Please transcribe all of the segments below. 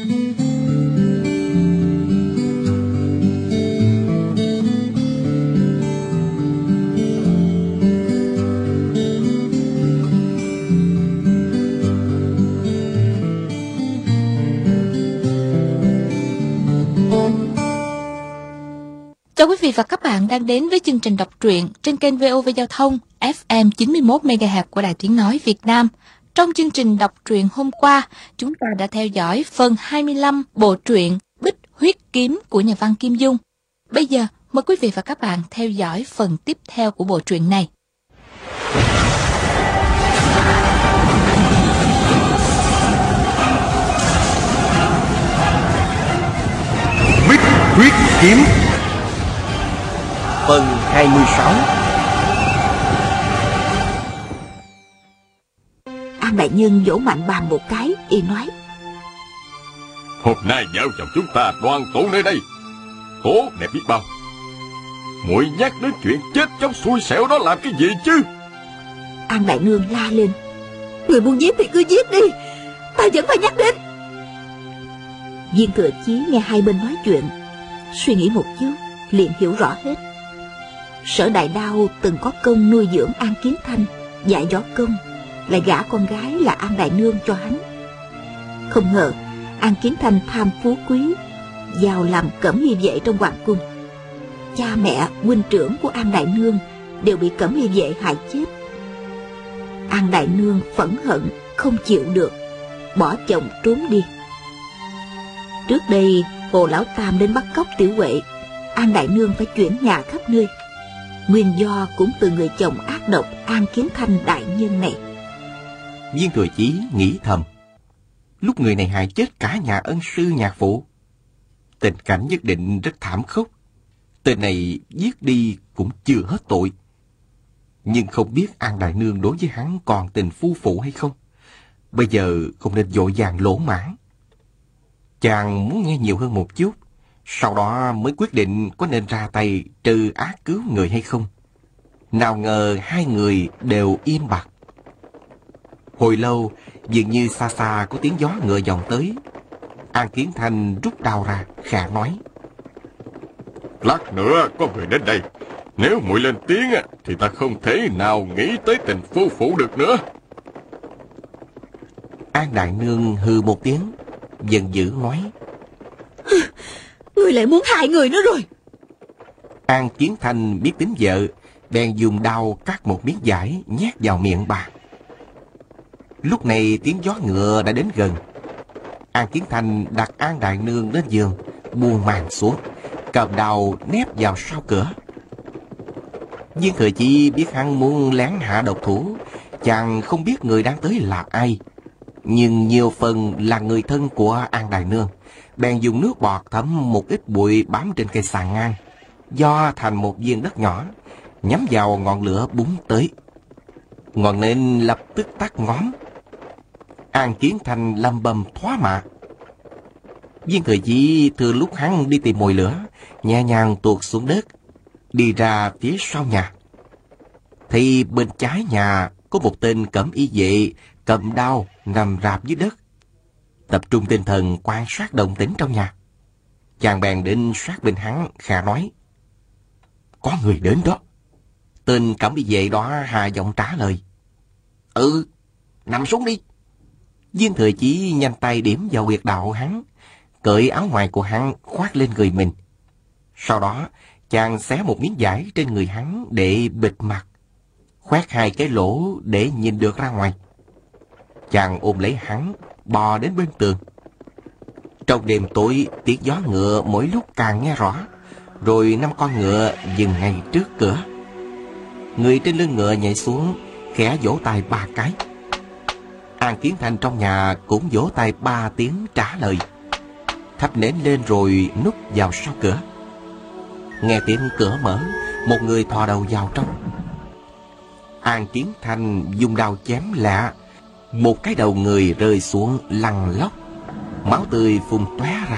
Chào quý vị và các bạn đang đến với chương trình đọc truyện trên kênh VOV Giao thông FM 91 MHz của Đài Tiếng nói Việt Nam. Trong chương trình đọc truyện hôm qua, chúng ta đã theo dõi phần 25 bộ truyện Bích Huyết Kiếm của nhà văn Kim Dung. Bây giờ, mời quý vị và các bạn theo dõi phần tiếp theo của bộ truyện này. Bích Huyết Kiếm phần 26. An đại nhân vỗ mạnh bàn một cái, y nói: Hôm nay vợ chồng chúng ta đoàn tụ nơi đây, tốt đẹp biết bao. Muội nhắc đến chuyện chết chóc xui xẻo đó làm cái gì chứ? An đại nương la lên: Người muốn giết thì cứ giết đi, ta vẫn phải nhắc đến. Viên Thừa Chí nghe hai bên nói chuyện, suy nghĩ một chút liền hiểu rõ hết. Sở Đại Đao từng có công nuôi dưỡng An Kiến Thanh, dạy võ công, lại gả con gái là An đại nương cho hắn. Không ngờ An Kiến Thanh tham phú quý, vào làm cẩm y vệ trong hoàng cung. Cha mẹ huynh trưởng của An đại nương đều bị cẩm y vệ hại chết. An đại nương phẫn hận không chịu được, bỏ chồng trốn đi. Trước đây Hồ Lão Tam đến bắt cóc Tiểu Huệ, An đại nương phải chuyển nhà khắp nơi. Nguyên do cũng từ người chồng ác độc An Kiến Thanh đại nhân này. Viên Thừa Chí nghĩ thầm, lúc người này hại chết cả nhà ân sư nhạc phụ, tình cảnh nhất định rất thảm khốc. Tên này giết đi cũng chưa hết tội. Nhưng không biết An đại nương đối với hắn còn tình phu phụ hay không. Bây giờ không nên vội vàng lỗ mãn. Chàng muốn nghe nhiều hơn một chút, sau đó mới quyết định có nên ra tay trừ ác cứu người hay không. Nào ngờ hai người đều im bặt. Hồi lâu, dường như xa xa có tiếng gió ngựa vọng tới. An Kiến Thanh rút đao ra, khẽ nói: Lát nữa có người đến đây, nếu muội lên tiếng thì ta không thể nào nghĩ tới tình phu phụ được nữa. An đại nương hừ một tiếng, giận dữ nói: Người lại muốn hại người nữa rồi. An Kiến Thanh biết tính vợ, bèn dùng đao cắt một miếng vải nhét vào miệng bà. Lúc này tiếng gió ngựa đã đến gần. An Kiến Thanh đặt An đại nương lên giường, buông màn xuống, cầm đao nép vào sau cửa. Viên Thừa Chí biết hắn muốn lén hạ độc thủ, chàng không biết người đang tới là ai, nhưng nhiều phần là người thân của An đại nương, bèn dùng nước bọt thấm một ít bụi bám trên cây sàn ngang, do thành một viên đất nhỏ, nhắm vào ngọn lửa búng tới. Ngọn nến lập tức tắt ngóm. An Kiến Thanh lầm bầm thoá mạ. Viên Thừa Chí thừa lúc hắn đi tìm mồi lửa, nhẹ nhàng tuột xuống đất, đi ra phía sau nhà. Thì bên trái nhà có một tên cẩm y vệ cầm đao nằm rạp dưới đất, tập trung tinh thần quan sát động tĩnh trong nhà. Chàng bèn đến sát bên hắn, khẽ nói: Có người đến đó. Tên cẩm y vệ đó hạ giọng trả lời: Ừ, nằm xuống đi. Viên Thừa Chí nhanh tay điểm vào huyệt đạo hắn, cởi áo ngoài của hắn khoác lên người mình. Sau đó chàng xé một miếng vải trên người hắn để bịt mặt, khoét hai cái lỗ để nhìn được ra ngoài. Chàng ôm lấy hắn, bò đến bên tường. Trong đêm tối, tiếng gió ngựa mỗi lúc càng nghe rõ, rồi 5 con ngựa dừng ngay trước cửa. Người trên lưng ngựa nhảy xuống, khẽ vỗ tay 3 cái. An Kiến Thanh trong nhà cũng vỗ tay 3 tiếng trả lời, thắp nến lên rồi núp vào sau cửa. Nghe tiếng cửa mở, một người thò đầu vào trong. An Kiến Thanh dùng đao chém lạ, một cái đầu người rơi xuống lăn lóc, máu tươi phun tóe ra.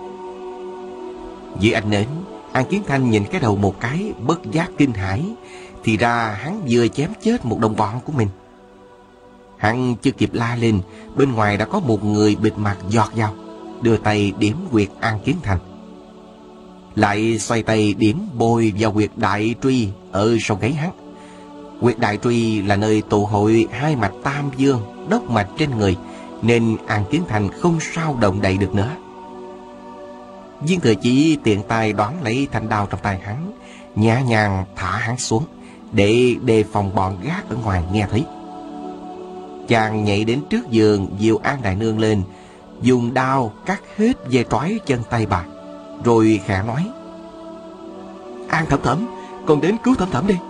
Dưới ánh nến, An Kiến Thanh nhìn cái đầu một cái, bất giác kinh hãi, thì ra hắn vừa chém chết một đồng bọn của mình. Hắn chưa kịp la lên, bên ngoài đã có một người bịt mặt giọt vào. đưa tay điểm huyệt An Kiến Thành. Lại xoay tay điểm bôi vào huyệt Đại Truy ở sau gáy hắn. Huyệt Đại Truy là nơi tụ hội hai mạch tam dương, đốc mạch trên người, nên An Kiến Thành không sao động đậy được nữa. Viên Thừa Chí tiện tay đoán lấy thanh đao trong tay hắn, nhẹ nhàng thả hắn xuống để đề phòng bọn gác ở ngoài nghe thấy. Chàng nhảy đến trước giường, dìu An đại nương lên, dùng đao cắt hết dây trói chân tay bà, rồi khẽ nói: "An thẩm thẩm, con đến cứu thẩm thẩm đi."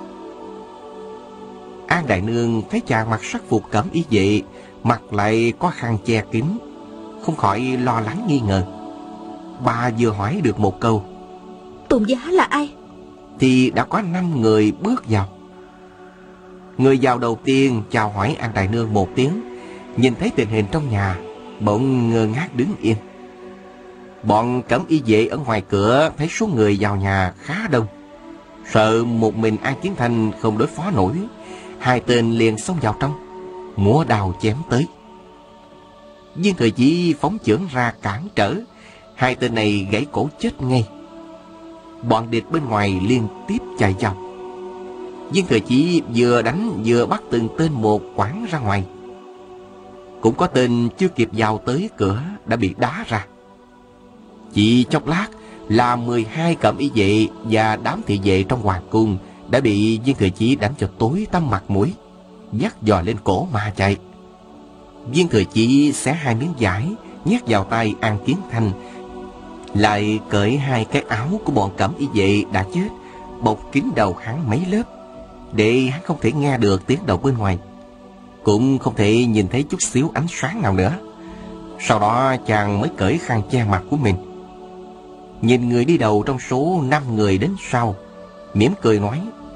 An đại nương thấy chàng mặc sắc phục cẩm y vệ, mặt lại có khăn che kín, không khỏi lo lắng nghi ngờ. Bà vừa hỏi được một câu: "Tôn giá là ai?" thì đã có 5 người bước vào. Người vào đầu tiên chào hỏi An đại nương một tiếng, nhìn thấy tình hình trong nhà, bỗng ngơ ngác đứng yên. Bọn cẩm y vệ ở ngoài cửa thấy số người vào nhà khá đông, sợ một mình An Kiến Thành không đối phó nổi, hai tên liền xông vào trong, múa đao chém tới. Viên Thừa Chí phóng chưởng ra cản trở, hai tên này gãy cổ chết ngay. Bọn địch bên ngoài liên tiếp chạy vào. Viên Thừa Chí vừa đánh vừa bắt từng tên một quẳng ra ngoài. Cũng có tên chưa kịp vào tới cửa đã bị đá ra. Chỉ chốc lát là 12 cẩm y vệ và đám thị vệ trong hoàng cung đã bị Viên Thừa Chí đánh cho tối tăm mặt mũi, dắt dò lên cổ mà chạy. Viên Thừa Chí xé 2 miếng vải nhét vào tay An Kiến Thành, lại cởi 2 cái áo của bọn cẩm y vệ đã chết, bọc kín đầu hắn mấy lớp, để hắn không thể nghe được tiếng động bên ngoài, cũng không thể nhìn thấy chút xíu ánh sáng nào nữa. Sau đó chàng mới cởi khăn che mặt của mình, nhìn người đi đầu trong số 5 người đến sau, mỉm cười nói: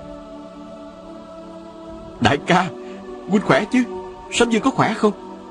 "Đại ca, huynh khỏe chứ? Sâm Dương có khỏe không?"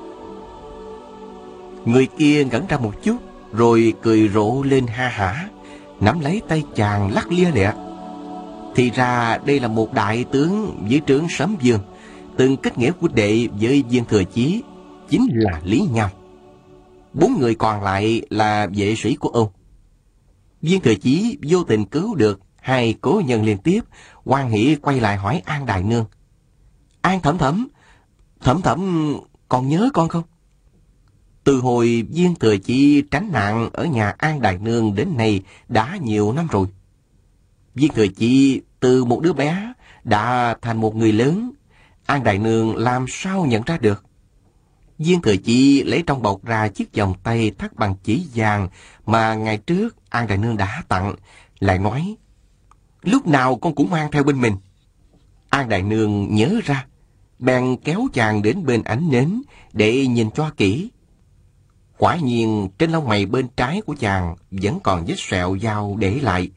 Người kia ngẩn ra một chút, rồi cười rộ lên ha hả, nắm lấy tay chàng lắc lia lịa. Thì ra đây là một đại tướng dưới trướng Sấm Dương, từng kết nghĩa huynh đệ với Viên Thừa Chí, chính là Lý Nham. 4 người còn lại là vệ sĩ của ông. Viên Thừa Chí vô tình cứu được 2 cố nhân liên tiếp, hoan hỉ quay lại hỏi An đại nương: "An thẩm thẩm, thẩm thẩm còn nhớ con không?" Từ hồi Viên Thừa Chí tránh nạn ở nhà An đại nương đến nay đã nhiều năm rồi. Viên Thừa Chí từ một đứa bé đã thành một người lớn, An đại nương làm sao nhận ra được. Viên Thừa Chí lấy trong bọc ra chiếc vòng tay thắt bằng chỉ vàng mà ngày trước An đại nương đã tặng, lại nói: "Lúc nào con cũng mang theo bên mình." An đại nương nhớ ra, bèn kéo chàng đến bên ánh nến để nhìn cho kỹ. Quả nhiên trên lông mày bên trái của chàng vẫn còn vết sẹo dao để lại.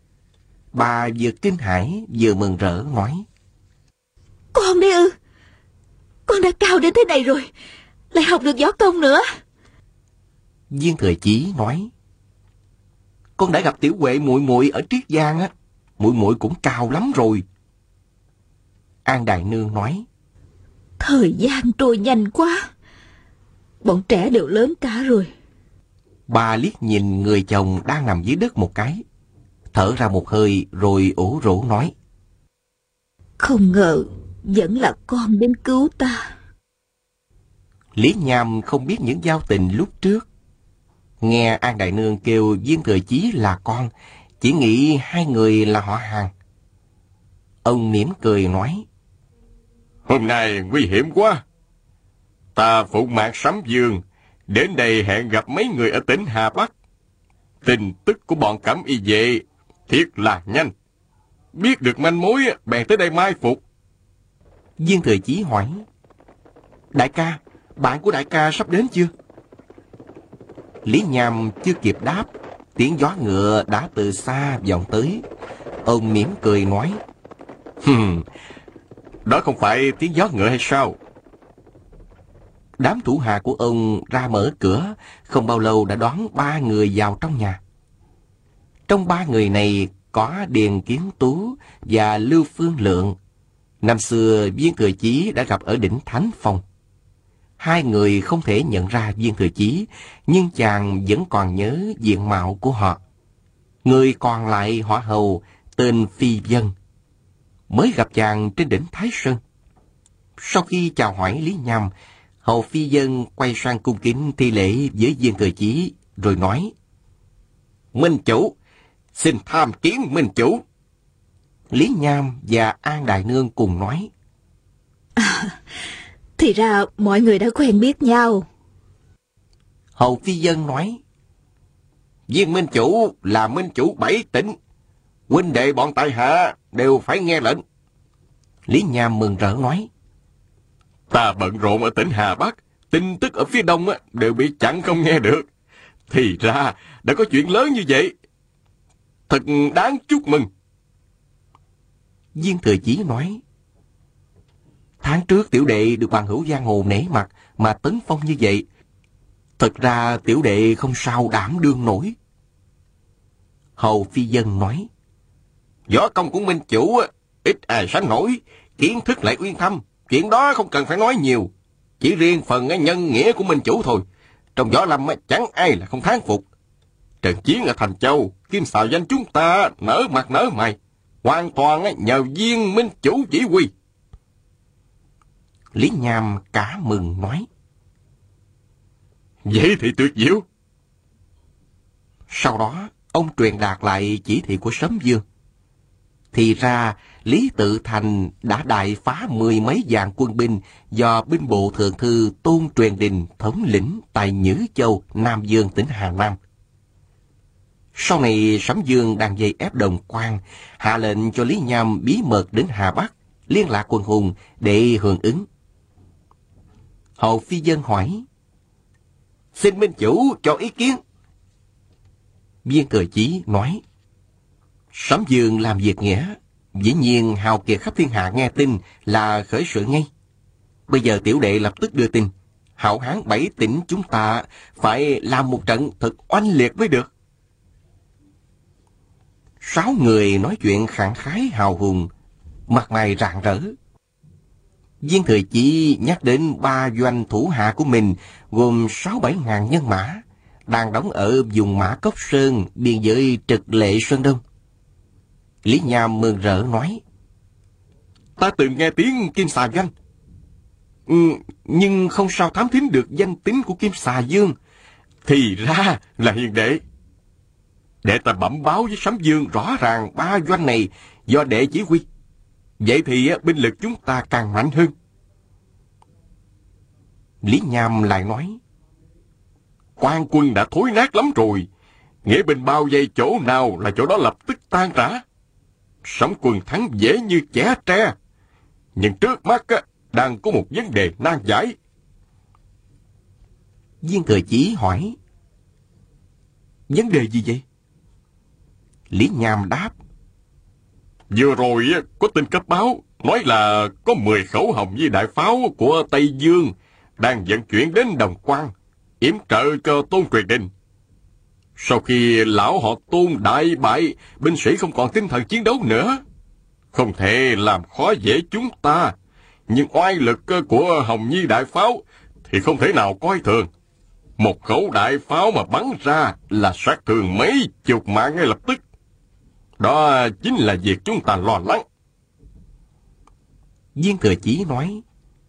Bà vừa kinh hãi vừa mừng rỡ nói: "Con đấy ư? Con đã cao đến thế này rồi, lại học được võ công nữa." Viên Thừa Chí nói: "Con đã gặp tiểu huệ muội muội ở Triết Giang á, muội muội cũng cao lắm rồi." An đại nương nói: "Thời gian trôi nhanh quá, bọn trẻ đều lớn cả rồi." Bà liếc nhìn người chồng đang nằm dưới đất một cái, thở ra một hơi rồi ủ rũ nói: "Không ngờ vẫn là con đến cứu ta." Lý Nham không biết những giao tình lúc trước, nghe An đại nương kêu Viên Thừa Chí là con, chỉ nghĩ 2 người là họ hàng. Ông mỉm cười nói: "Hôm nay nguy hiểm quá. Ta phụ mạc Sấm Dương đến đây hẹn gặp mấy người ở tỉnh Hà Bắc. Tin tức của bọn cẩm y vệ thiệt là nhanh. Biết được manh mối bèn tới đây mai phục." Viên Thừa Chí hỏi: "Đại ca, bạn của đại ca sắp đến chưa?" Lý Nham chưa kịp đáp, tiếng gió ngựa đã từ xa vọng tới. Ông mỉm cười nói: Đó không phải tiếng gió ngựa hay sao?" Đám thủ hạ của ông ra mở cửa, không bao lâu đã đón 3 người vào trong nhà. Trong 3 người này có Điền Kiến Tú và Lưu Phương Lượng. Năm xưa Viên Thừa Chí đã gặp ở đỉnh Thánh Phong. Hai người không thể nhận ra Viên Thừa Chí, nhưng chàng vẫn còn nhớ diện mạo của họ. Người còn lại họ Hầu tên Phi Vân, mới gặp chàng trên đỉnh Thái Sơn. Sau khi chào hỏi Lý Nham, Hầu Phi Vân quay sang cung kính thi lễ với Viên Thừa Chí, rồi nói: Minh chủ, xin tham kiến minh chủ. Lý Nham và An Đại Nương cùng nói: Thì ra mọi người đã quen biết nhau. Hầu Phi Vân nói: Viên minh chủ là minh chủ 7 tỉnh, huynh đệ bọn tại hạ đều phải nghe lệnh. Lý Nham mừng rỡ nói: Ta bận rộn ở tỉnh Hà Bắc, tin tức ở phía đông đều bị chặn không nghe được. Thì ra đã có chuyện lớn như vậy, thật đáng chúc mừng. Viên Thừa Chí nói: Tháng trước tiểu đệ được bằng hữu giang hồ nể mặt mà tấn phong như vậy. Thật ra tiểu đệ không sao đảm đương nổi. Hầu Phi Vân nói: Võ công của minh chủ ít ai sánh nổi, kiến thức lại uyên thâm, chuyện đó không cần phải nói nhiều. Chỉ riêng phần nhân nghĩa của minh chủ thôi, trong võ lâm chẳng ai là không thán phục. Trận chiến ở Thành Châu, Kim Xà Doanh chúng ta nở mặt nở mày, hoàn toàn nhờ Viên minh chủ chỉ huy. Lý Nham cả mừng nói: Vậy thì tuyệt diệu. Sau đó ông truyền đạt lại chỉ thị của Sấm Dương. Thì ra Lý Tự Thành đã đại phá 10 mấy vạn quân binh do binh bộ thượng thư Tôn Truyền Đình thống lĩnh tại Nhữ Châu, Nam Dương, tỉnh Hà Nam. Sau này Sấm Dương đang vây ép Đồng Quan, hạ lệnh cho Lý Nham bí mật đến Hà Bắc liên lạc quần hùng để hưởng ứng. Hầu Phi Vân hỏi: Xin minh chủ cho ý kiến. Viên Thừa Chí nói: Sấm Dương làm việc nghĩa, dĩ nhiên hào kiệt khắp thiên hạ nghe tin là khởi sự ngay. Bây giờ tiểu đệ lập tức đưa tin, hảo hán 7 tỉnh chúng ta phải làm một trận thật oanh liệt mới được. 6 người nói chuyện khẳng khái hào hùng, mặt mày rạng rỡ. Viên Thừa Chí nhắc đến 3 doanh thủ hạ của mình gồm 6-7 ngàn nhân mã, đang đóng ở vùng Mã Cốc Sơn, biên giới Trực Lệ Sơn Đông. Lý Nham mừng rỡ nói: Ta từng nghe tiếng Kim Xà Doanh, nhưng không sao thám thính được danh tính của Kim Xà Dương. Thì ra là hiền đệ. Để ta bẩm báo với Sấm Dương rõ ràng 3 doanh này do đệ chỉ huy. Vậy thì binh lực chúng ta càng mạnh hơn. Lý Nham lại nói: Quan quân đã thối nát lắm rồi, nghĩa binh bao vây chỗ nào là chỗ đó lập tức tan rã. Sấm quân thắng dễ như chẻ tre, nhưng trước mắt đang có một vấn đề nan giải. Viên Thừa Chí hỏi: Vấn đề gì vậy? Lý Nham đáp: Vừa rồi có tin cấp báo nói là có 10 khẩu hồng với đại pháo của Tây Dương đang vận chuyển đến Đồng Quan, yểm trợ cho Tôn Truyền Đình. Sau khi lão họ Tôn đại bại, binh sĩ không còn tinh thần chiến đấu nữa, không thể làm khó dễ chúng ta. Nhưng oai lực của Hồng Nhi đại pháo thì không thể nào coi thường. Một khẩu đại pháo mà bắn ra là sát thương mấy chục mạng ngay lập tức. Đó chính là việc chúng ta lo lắng. Viên Thừa Chí nói: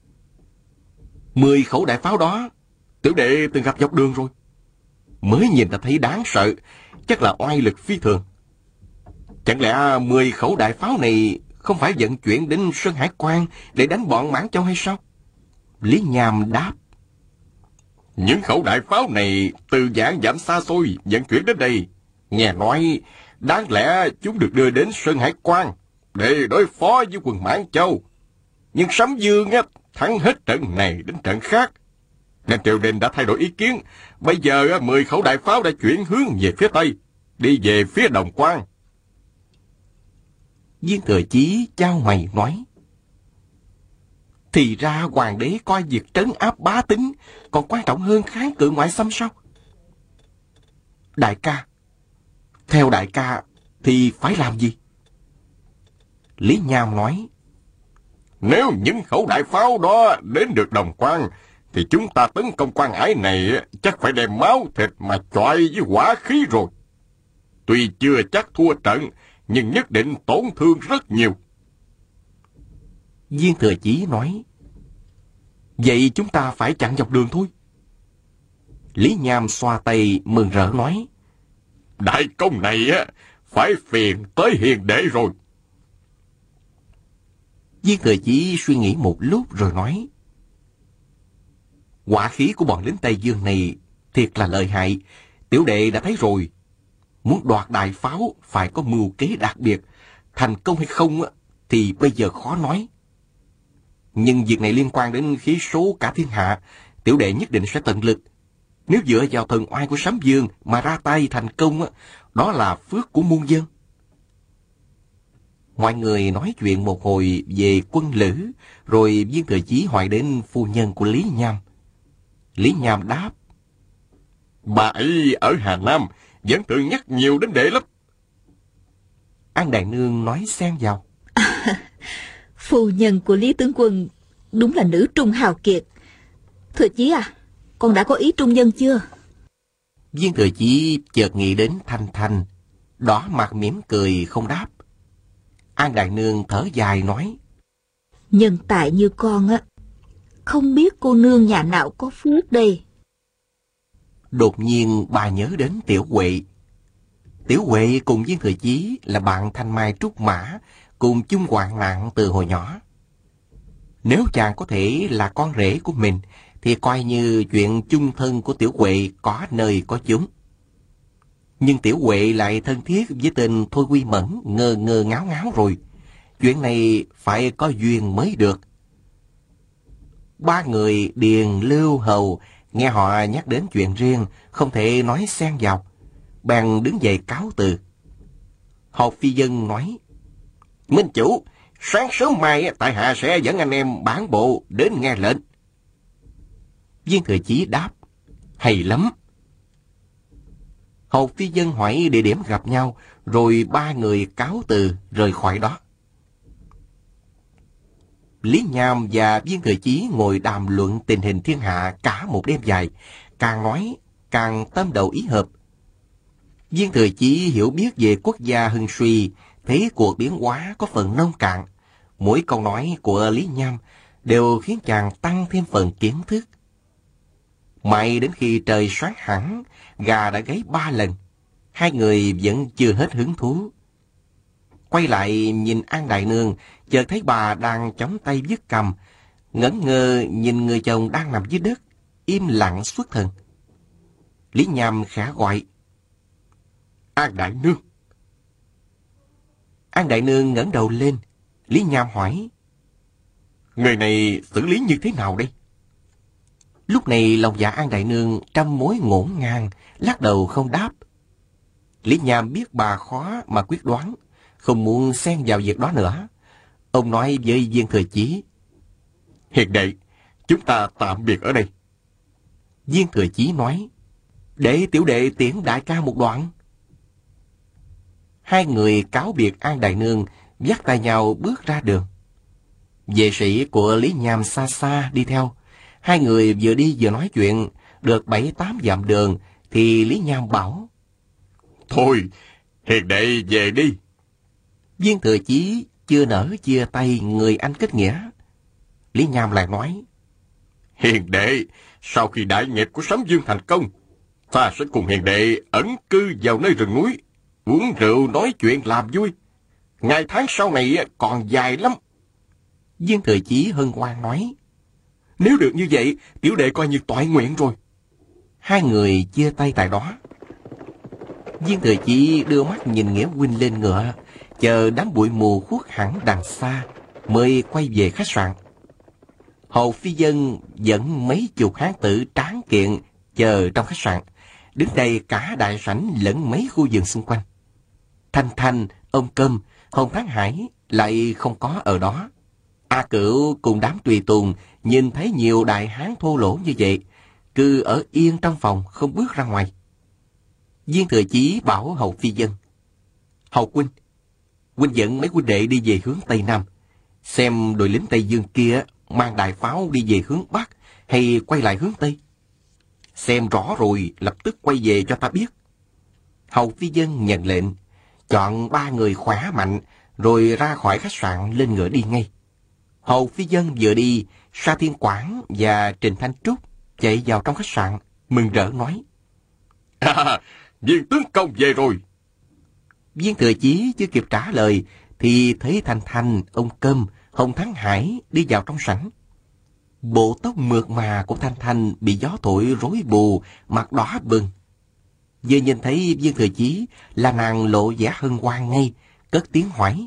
10 khẩu đại pháo đó, tiểu đệ từng gặp dọc đường rồi. Mới nhìn đã thấy đáng sợ, chắc là oai lực phi thường. Chẳng lẽ 10 khẩu đại pháo này không phải vận chuyển đến Sơn Hải Quan để đánh bọn Mãn Châu hay sao? Lý Nham đáp: Những khẩu đại pháo này từ vạn dặm xa xôi vận chuyển đến đây. Nghe nói đáng lẽ chúng được đưa đến Sơn Hải Quan để đối phó với quân Mãn Châu. Nhưng Sấm Dương thắng hết trận này đến trận khác, nên triều đình đã thay đổi ý kiến. Bây giờ 10 khẩu đại pháo đã chuyển hướng về phía Tây, đi về phía Đồng Quan. Viên Thừa Chí chau mày nói: Thì ra hoàng đế coi việc trấn áp bá tính còn quan trọng hơn kháng cự ngoại xâm sao? Đại ca, theo đại ca thì phải làm gì? Lý Nham nói: Nếu những khẩu đại pháo đó đến được Đồng Quan, thì chúng ta tấn công quan ải này chắc phải đem máu thịt mà chọi với hỏa khí rồi. Tuy chưa chắc thua trận, nhưng nhất định tổn thương rất nhiều. Viên Thừa Chí nói, vậy chúng ta phải chặn dọc đường thôi. Lý Nham xoa tay mừng rỡ nói, đại công này phải phiền tới hiền đệ rồi. Viên Thừa Chí suy nghĩ một lúc rồi nói, hỏa khí của bọn lính Tây Dương này thiệt là lợi hại, tiểu đệ đã thấy rồi. Muốn đoạt đại pháo phải có mưu kế đặc biệt, thành công hay không thì bây giờ khó nói. Nhưng việc này liên quan đến khí số cả thiên hạ, tiểu đệ nhất định sẽ tận lực. Nếu dựa vào thần oai của Sấm Dương mà ra tay thành công, đó là phước của muôn dân. Mọi người nói chuyện một hồi về quân lữ, rồi Viên Thừa Chí hỏi đến phu nhân của Lý Nham. Lý Nham đáp, bà ấy ở Hà Nam vẫn tự nhắc nhiều đến đệ lắm. An Đại Nương nói xen vào, Phu nhân của Lý tướng quân đúng là nữ trung hào kiệt. Thừa Chí à, con đã có ý trung nhân chưa? Viên Thừa Chí chợt nghĩ đến Thanh Thanh, đỏ mặt mỉm cười không đáp. An Đại Nương thở dài nói, Nhân tài như con không biết cô nương nhà nào có phước đây. Đột nhiên bà nhớ đến Tiểu Huệ. Tiểu Huệ cùng Viên Thừa Chí là bạn thanh mai trúc mã, cùng chung hoạn nạn từ hồi nhỏ. Nếu chàng có thể là con rể của mình, thì coi như chuyện chung thân của Tiểu Huệ có nơi có chốn. Nhưng Tiểu Huệ lại thân thiết với tên Thôi Quy Mẫn ngơ ngơ ngáo ngáo rồi. Chuyện này phải có duyên mới được. Ba người Điền, Lưu, Hầu nghe họ nhắc đến chuyện riêng, không thể nói xen vào, bèn đứng dậy cáo từ. Hầu Phi Dân nói, Minh chủ, sáng sớm mai tại hạ sẽ dẫn anh em bản bộ đến nghe lệnh. Viên Thừa Chí đáp, hay lắm. Hầu Phi Dân hỏi địa điểm gặp nhau, rồi ba người cáo từ rời khỏi đó. Lý Nham và Viên Thừa Chí ngồi đàm luận tình hình thiên hạ cả một đêm dài, càng nói càng tâm đầu ý hợp. Viên Thừa Chí hiểu biết về quốc gia hưng suy, thế cuộc biến hóa có phần nông cạn. Mỗi câu nói của Lý Nham đều khiến chàng tăng thêm phần kiến thức. Mãi đến khi trời sáng hẳn, gà đã gáy 3 lần, hai người vẫn chưa hết hứng thú. Quay lại nhìn An Đại Nương, chợt thấy bà đang chống tay vuốt cằm, ngẩn ngơ nhìn người chồng đang nằm dưới đất, im lặng xuất thần. Lý Nham khẽ gọi, An Đại Nương. An Đại Nương ngẩng đầu lên. Lý Nham hỏi, người này xử lý như thế nào đây? Lúc này lòng dạ An Đại Nương trăm mối ngổn ngang, lắc đầu không đáp. Lý Nham biết bà khó mà quyết đoán, không muốn xen vào việc đó nữa. Ông nói với Viên Thừa Chí, hiền đệ, chúng ta tạm biệt ở đây. Viên Thừa Chí nói, để tiểu đệ tiễn đại ca một đoạn. Hai người cáo biệt An Đại Nương, dắt tay nhau bước ra đường. Vệ sĩ của Lý Nham xa xa đi theo. Hai người vừa đi vừa nói chuyện, được 7-8 dặm đường, thì Lý Nham bảo, thôi, hiền đệ về đi. Viên Thừa Chí chưa nỡ chia tay người anh kết nghĩa. Lý Nham lại nói, hiền đệ, sau khi đại nghiệp của Sấm Dương thành công, ta sẽ cùng hiền đệ ẩn cư vào nơi rừng núi, uống rượu nói chuyện làm vui. Ngày tháng sau này còn dài lắm. Viên Thừa Chí hân hoan nói, nếu được như vậy, tiểu đệ coi như toại nguyện rồi. Hai người chia tay tại đó. Viên Thừa Chí đưa mắt nhìn Nghĩa huynh lên ngựa, chờ đám bụi mù khuất hẳn đằng xa, mới quay về khách sạn. Hầu Phi Dân dẫn mấy chục hán tử tráng kiện chờ trong khách sạn, đứng đây cả đại sảnh lẫn mấy khu vườn xung quanh. Thanh Thanh, ông Câm, Hồng Thắng Hải lại không có ở đó. A Cửu cùng đám tùy tùng nhìn thấy nhiều đại hán thô lỗ như vậy, cứ ở yên trong phòng không bước ra ngoài. Viên Thừa Chí bảo Hầu Phi Dân, Hầu huynh, huynh dẫn mấy huynh đệ đi về hướng Tây Nam, xem đội lính Tây Dương kia mang đại pháo đi về hướng Bắc hay quay lại hướng Tây? Xem rõ rồi lập tức quay về cho ta biết. Hầu phi dân nhận lệnh, chọn 3 người khỏe mạnh, rồi ra khỏi khách sạn lên ngựa đi ngay. Hầu phi dân vừa đi, Sa Thiên Quảng và Trình Thanh Trúc chạy vào trong khách sạn, mừng rỡ nói: Viên tướng công về rồi. Viên Thừa Chí chưa kịp trả lời thì thấy Thanh Thanh, ông Câm, Hồng Thắng Hải đi vào trong sảnh. Bộ tóc mượt mà của Thanh Thanh bị gió thổi rối bù, mặt đỏ bừng. Vừa nhìn thấy Viên Thừa Chí là nàng lộ vẻ hân hoan ngay, cất tiếng hỏi: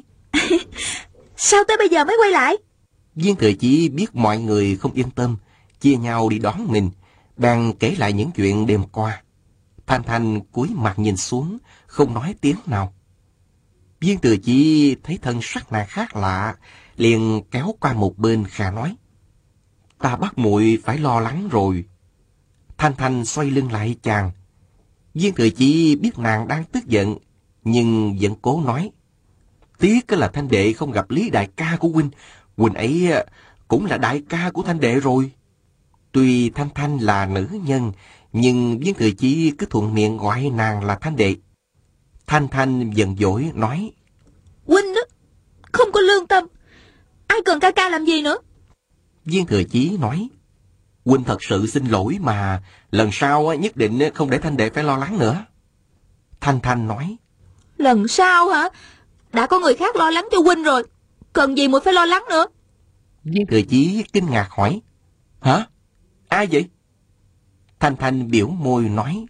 Sao tới bây giờ mới quay lại? Viên Thừa Chí biết mọi người không yên tâm, chia nhau đi đón mình, bèn kể lại những chuyện đêm qua. Thanh Thanh cúi mặt nhìn xuống, không nói tiếng nào. Viên Thừa Chí thấy thân sắc nàng khác lạ, liền kéo qua một bên khẽ nói: Ta bắt muội phải lo lắng rồi. Thanh Thanh xoay lưng lại chàng. Viên Thừa Chí biết nàng đang tức giận, nhưng vẫn cố nói: Tiếc là Thanh đệ không gặp Lý đại ca của huynh. Huynh ấy cũng là đại ca của Thanh đệ rồi. Tuy Thanh Thanh là nữ nhân, nhưng Viên Thừa Chí cứ thuận miệng gọi nàng là Thanh đệ. Thanh Thanh giận dỗi nói: Huynh đó, không có lương tâm. Ai cần ca ca làm gì nữa? Viên Thừa Chí nói: Huynh thật sự xin lỗi mà, lần sau nhất định không để Thanh đệ phải lo lắng nữa. Thanh Thanh nói: Lần sau hả? Đã có người khác lo lắng cho huynh rồi, cần gì muội phải lo lắng nữa? Viên Thừa Chí kinh ngạc hỏi: Hả? Ai vậy? Thanh Thanh biểu môi nói: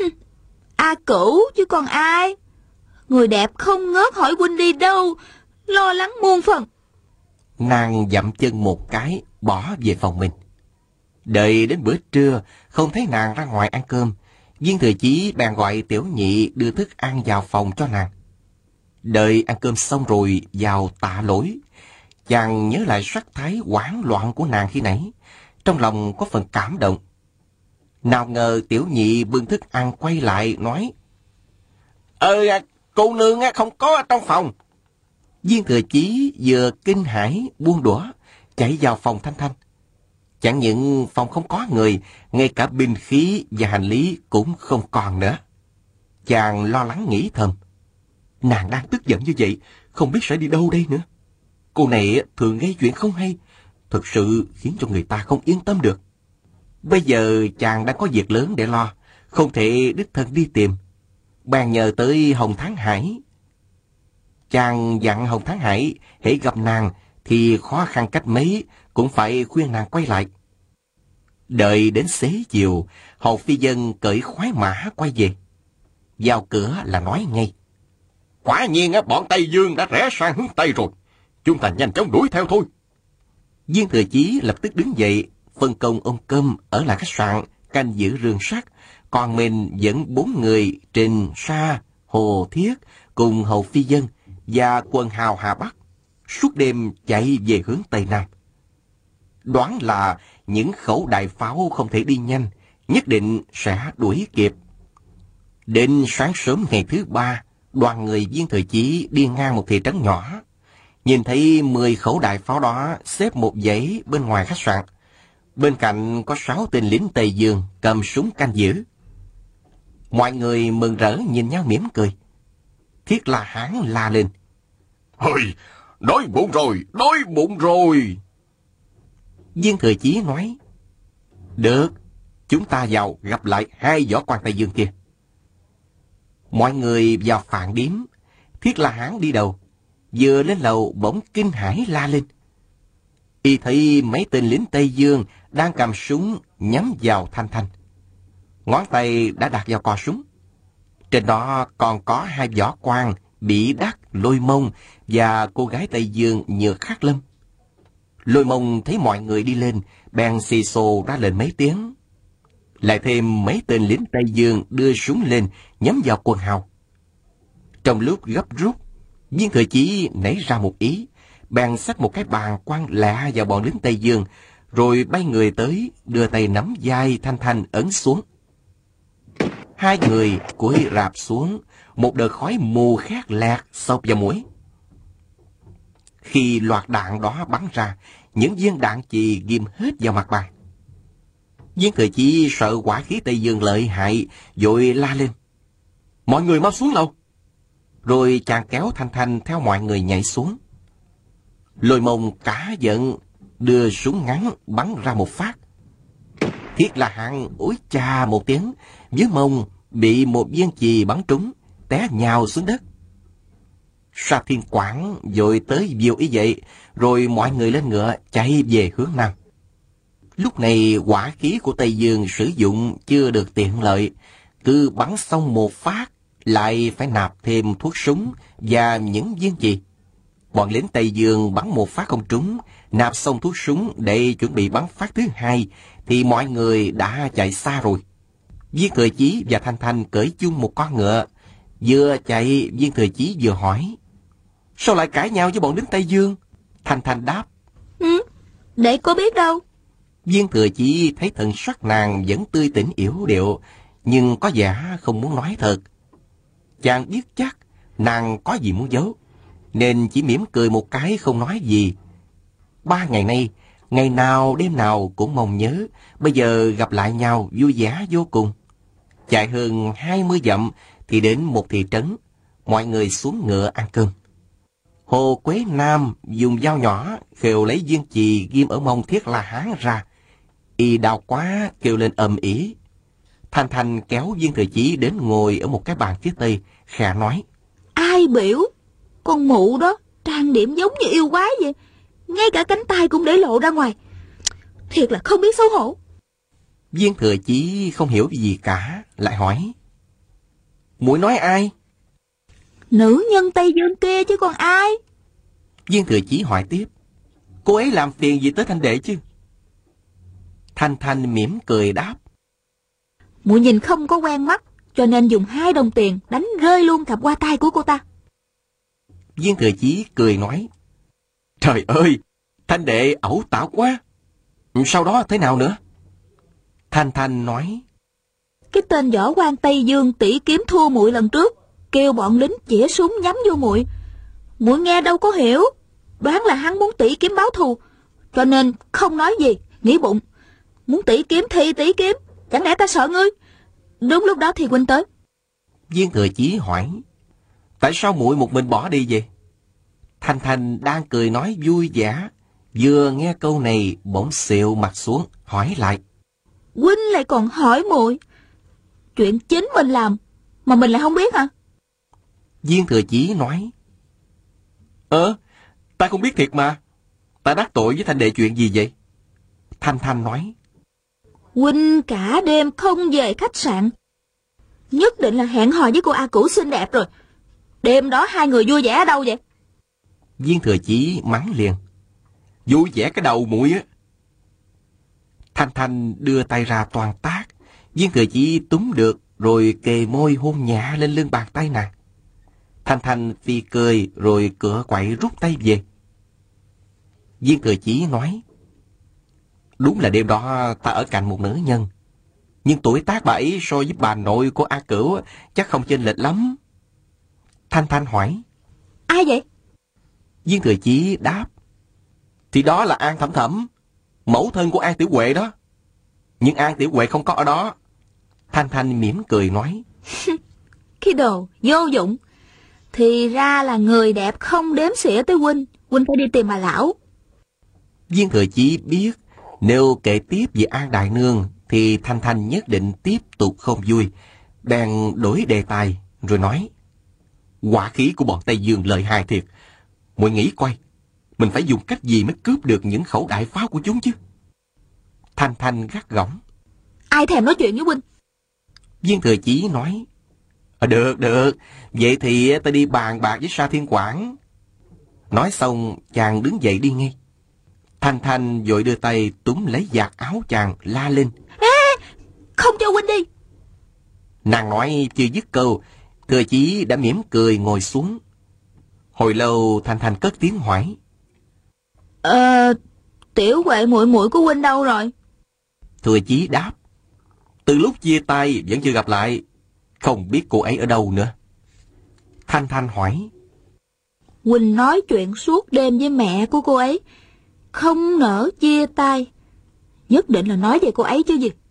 A Cửu chứ còn ai. Người đẹp không ngớt hỏi huynh đi đâu, lo lắng muôn phần. Nàng dậm chân một cái, bỏ về phòng mình. Đợi đến bữa trưa, không thấy nàng ra ngoài ăn cơm, Viên Thừa Chí bèn gọi Tiểu Nhị đưa thức ăn vào phòng cho nàng. Đợi ăn cơm xong rồi vào tạ lỗi, chàng nhớ lại sắc thái hoảng loạn của nàng khi nãy, trong lòng có phần cảm động. Nào ngờ Tiểu Nhị bưng thức ăn quay lại nói: Cô nương không có ở trong phòng. Viên Thừa Chí vừa kinh hãi buông đũa, chạy vào phòng Thanh Thanh. Chẳng những phòng không có người, ngay cả binh khí và hành lý cũng không còn nữa. Chàng lo lắng nghĩ thầm: Nàng đang tức giận như vậy, không biết sẽ đi đâu đây nữa. Cô này thường gây chuyện không hay, thực sự khiến cho người ta không yên tâm được. Bây giờ chàng đang có việc lớn để lo, không thể đích thân đi tìm. Bèn nhờ tới Hồng Thắng Hải. Chàng dặn Hồng Thắng Hải hễ gặp nàng thì khó khăn cách mấy cũng phải khuyên nàng quay lại. Đợi đến xế chiều, Hầu phi dân cởi khoái mã quay về. Vào cửa là nói ngay: Quả nhiên bọn Tây Dương đã rẽ sang hướng Tây rồi. Chúng ta nhanh chóng đuổi theo thôi. Viên Thừa Chí lập tức đứng dậy, phân công ông Câm ở lại khách sạn canh giữ rương sắt, còn mình dẫn 4 người Trình, Sa, Hồ Thiết cùng Hầu phi dân và quần hào Hà Bắc suốt đêm chạy về hướng Tây Nam. Đoán là những khẩu đại pháo không thể đi nhanh, nhất định sẽ đuổi kịp. Đến sáng sớm ngày thứ 3, đoàn người Viên Thừa Chí đi ngang một thị trấn nhỏ, nhìn thấy 10 khẩu đại pháo đó xếp một dãy bên ngoài khách sạn. Bên cạnh có 6 tên lính Tây Dương cầm súng canh giữ. Mọi người mừng rỡ nhìn nhau mỉm cười. Thiết La Hán la lên: Ôi, đói bụng rồi, đói bụng rồi. Viên Thừa Chí nói: Được, chúng ta vào gặp lại 2 võ quan Tây Dương kia. Mọi người vào phạn điếm, Thiết La Hán đi đầu. Vừa lên lầu bỗng kinh hãi la lên. Y thấy mấy tên lính Tây Dương đang cầm súng nhắm vào Thanh Thanh. Ngón tay đã đặt vào cò súng. Trên đó còn có 2 võ quan Bị Đắc, Lôi Mông và cô gái Tây Dương Nhược Khắc Lâm. Lôi Mông thấy mọi người đi lên, bèn xì xồ ra lệnh mấy tiếng. Lại thêm mấy tên lính Tây Dương đưa súng lên nhắm vào quần hào. Trong lúc gấp rút, Viên Thừa Chí nảy ra một ý, bèn xách một cái bàn quăng lẹ vào bọn lính Tây Dương, rồi bay người tới, đưa tay nắm vai Thanh Thanh ấn xuống. 2 người cúi rạp xuống, một đợt khói mù khét lẹt xộc vào mũi. Khi loạt đạn đó bắn ra, những viên đạn chì ghim hết vào mặt bàn. Viên Thừa Chí sợ hỏa khí Tây Dương lợi hại, vội la lên: mọi người mau xuống lầu! Rồi chàng kéo Thanh Thanh theo mọi người nhảy xuống. Lôi Mông cả giận, đưa súng ngắn bắn ra một phát. Thiết La Hán ối chà một tiếng, dưới mông bị một viên chì bắn trúng, té nhào xuống đất. Sa Thiên Quảng vội tới viêu ý vậy, rồi mọi người lên ngựa chạy về hướng nam. Lúc này hỏa khí của Tây Dương sử dụng chưa được tiện lợi, cứ bắn xong một phát lại phải nạp thêm thuốc súng và những viên chì. Bọn lính Tây Dương bắn một phát không trúng, nạp xong thuốc súng để chuẩn bị bắn phát thứ hai, thì mọi người đã chạy xa rồi. Viên Thừa Chí và Thanh Thanh cưỡi chung một con ngựa. Vừa chạy, Viên Thừa Chí vừa hỏi: sao lại cãi nhau với bọn lính Tây Dương? Thanh Thanh đáp: Để có biết đâu. Viên Thừa Chí thấy thần sắc nàng vẫn tươi tỉnh yểu điệu, nhưng có vẻ không muốn nói thật. Chàng biết chắc nàng có gì muốn giấu, nên chỉ mỉm cười một cái không nói gì. 3 ngày nay, ngày nào đêm nào cũng mong nhớ, bây giờ gặp lại nhau vui vẻ vô cùng. Chạy hơn 20 dặm thì đến một thị trấn, mọi người xuống ngựa ăn cơm. Hồ Quế Nam dùng dao nhỏ khều lấy viên chì ghim ở mông Thiết La Hán ra. Y đau quá kêu lên ầm ĩ. Thanh Thanh kéo Viên Thừa Chí đến ngồi ở một cái bàn phía tây, khẽ nói: ai biểu? Con mụ đó trang điểm giống như yêu quái vậy, ngay cả cánh tay cũng để lộ ra ngoài, thiệt là không biết xấu hổ. Viên Thừa Chí không hiểu gì cả, lại hỏi: muội nói ai? Nữ nhân Tây Dương kia chứ còn ai. Viên Thừa Chí hỏi tiếp: cô ấy làm phiền gì tới Thanh đệ chứ? Thanh Thanh mỉm cười đáp: muội nhìn không có quen mắt, cho nên dùng 2 đồng tiền đánh rơi luôn cặp hoa tai của cô ta. Viên Thừa Chí cười nói: trời ơi, Thanh đệ ẩu tảo quá. Sau đó thế nào nữa? Thanh Thanh nói: cái tên võ quan Tây Dương tỷ kiếm thua muội lần trước, kêu bọn lính chĩa súng nhắm vô muội. Muội nghe đâu có hiểu, đoán là hắn muốn tỷ kiếm báo thù, cho nên không nói gì, nghĩ bụng muốn tỷ kiếm thì tỷ kiếm, chẳng lẽ ta sợ ngươi? Đúng lúc đó thì huynh tới. Viên Thừa Chí hỏi: tại sao muội một mình bỏ đi vậy? Thanh Thanh đang cười nói vui vẻ, vừa nghe câu này bỗng xịu mặt xuống, hỏi lại: huynh lại còn hỏi muội chuyện chính mình làm mà mình lại không biết hả? Viên Thừa Chí nói: ta không biết thiệt mà. Ta đắc tội với Thanh đệ chuyện gì vậy? Thanh Thanh nói: huynh cả đêm không về khách sạn, nhất định là hẹn hò với cô A Cửu xinh đẹp rồi. Đêm đó 2 người vui vẻ ở đâu vậy? Viên Thừa Chí mắng liền: vui vẻ cái đầu muội á. Thanh Thanh đưa tay ra toàn tác. Viên Thừa Chí túm được, rồi kề môi hôn nhẹ lên lưng bàn tay nàng. Thanh Thanh phi cười, rồi cựa quậy rút tay về. Viên Thừa Chí nói: đúng là đêm đó ta ở cạnh một nữ nhân, nhưng tuổi tác bà ấy so với bà nội của A Cửu chắc không chênh lệch lắm. Thanh Thanh hỏi: ai vậy? Viên Thừa Chí đáp: thì đó là An Thẩm Thẩm, mẫu thân của An Tiểu Huệ đó. Nhưng An Tiểu Huệ không có ở đó. Thanh Thanh mỉm cười nói: cái đồ vô dụng. Thì ra là người đẹp không đếm xỉa tới huynh, huynh phải đi tìm bà lão. Viên Thừa Chí biết nếu kể tiếp về An Đại Nương thì Thanh Thanh nhất định tiếp tục không vui, bèn đổi đề tài rồi nói: hỏa khí của bọn Tây Dương lợi hại thiệt. Muội nghĩ coi, mình phải dùng cách gì mới cướp được những khẩu đại pháo của chúng chứ? Thanh Thanh gắt gỏng: ai thèm nói chuyện với huynh? Viên Thừa Chí nói: được, vậy thì ta đi bàn bạc với Sa Thiên Quảng. Nói xong chàng đứng dậy đi ngay. Thanh Thanh vội đưa tay túm lấy vạt áo chàng, la lên: ê, không cho huynh đi. Nàng nói chưa dứt câu, Thừa Chí đã mỉm cười ngồi xuống. Hồi lâu Thanh Thanh cất tiếng hỏi: Tiểu Huệ muội muội của huynh đâu rồi? Thừa Chí đáp: từ lúc chia tay vẫn chưa gặp lại, không biết cô ấy ở đâu nữa. Thanh Thanh hỏi: huynh nói chuyện suốt đêm với mẹ của cô ấy, không nỡ chia tay, nhất định là nói về cô ấy chứ gì?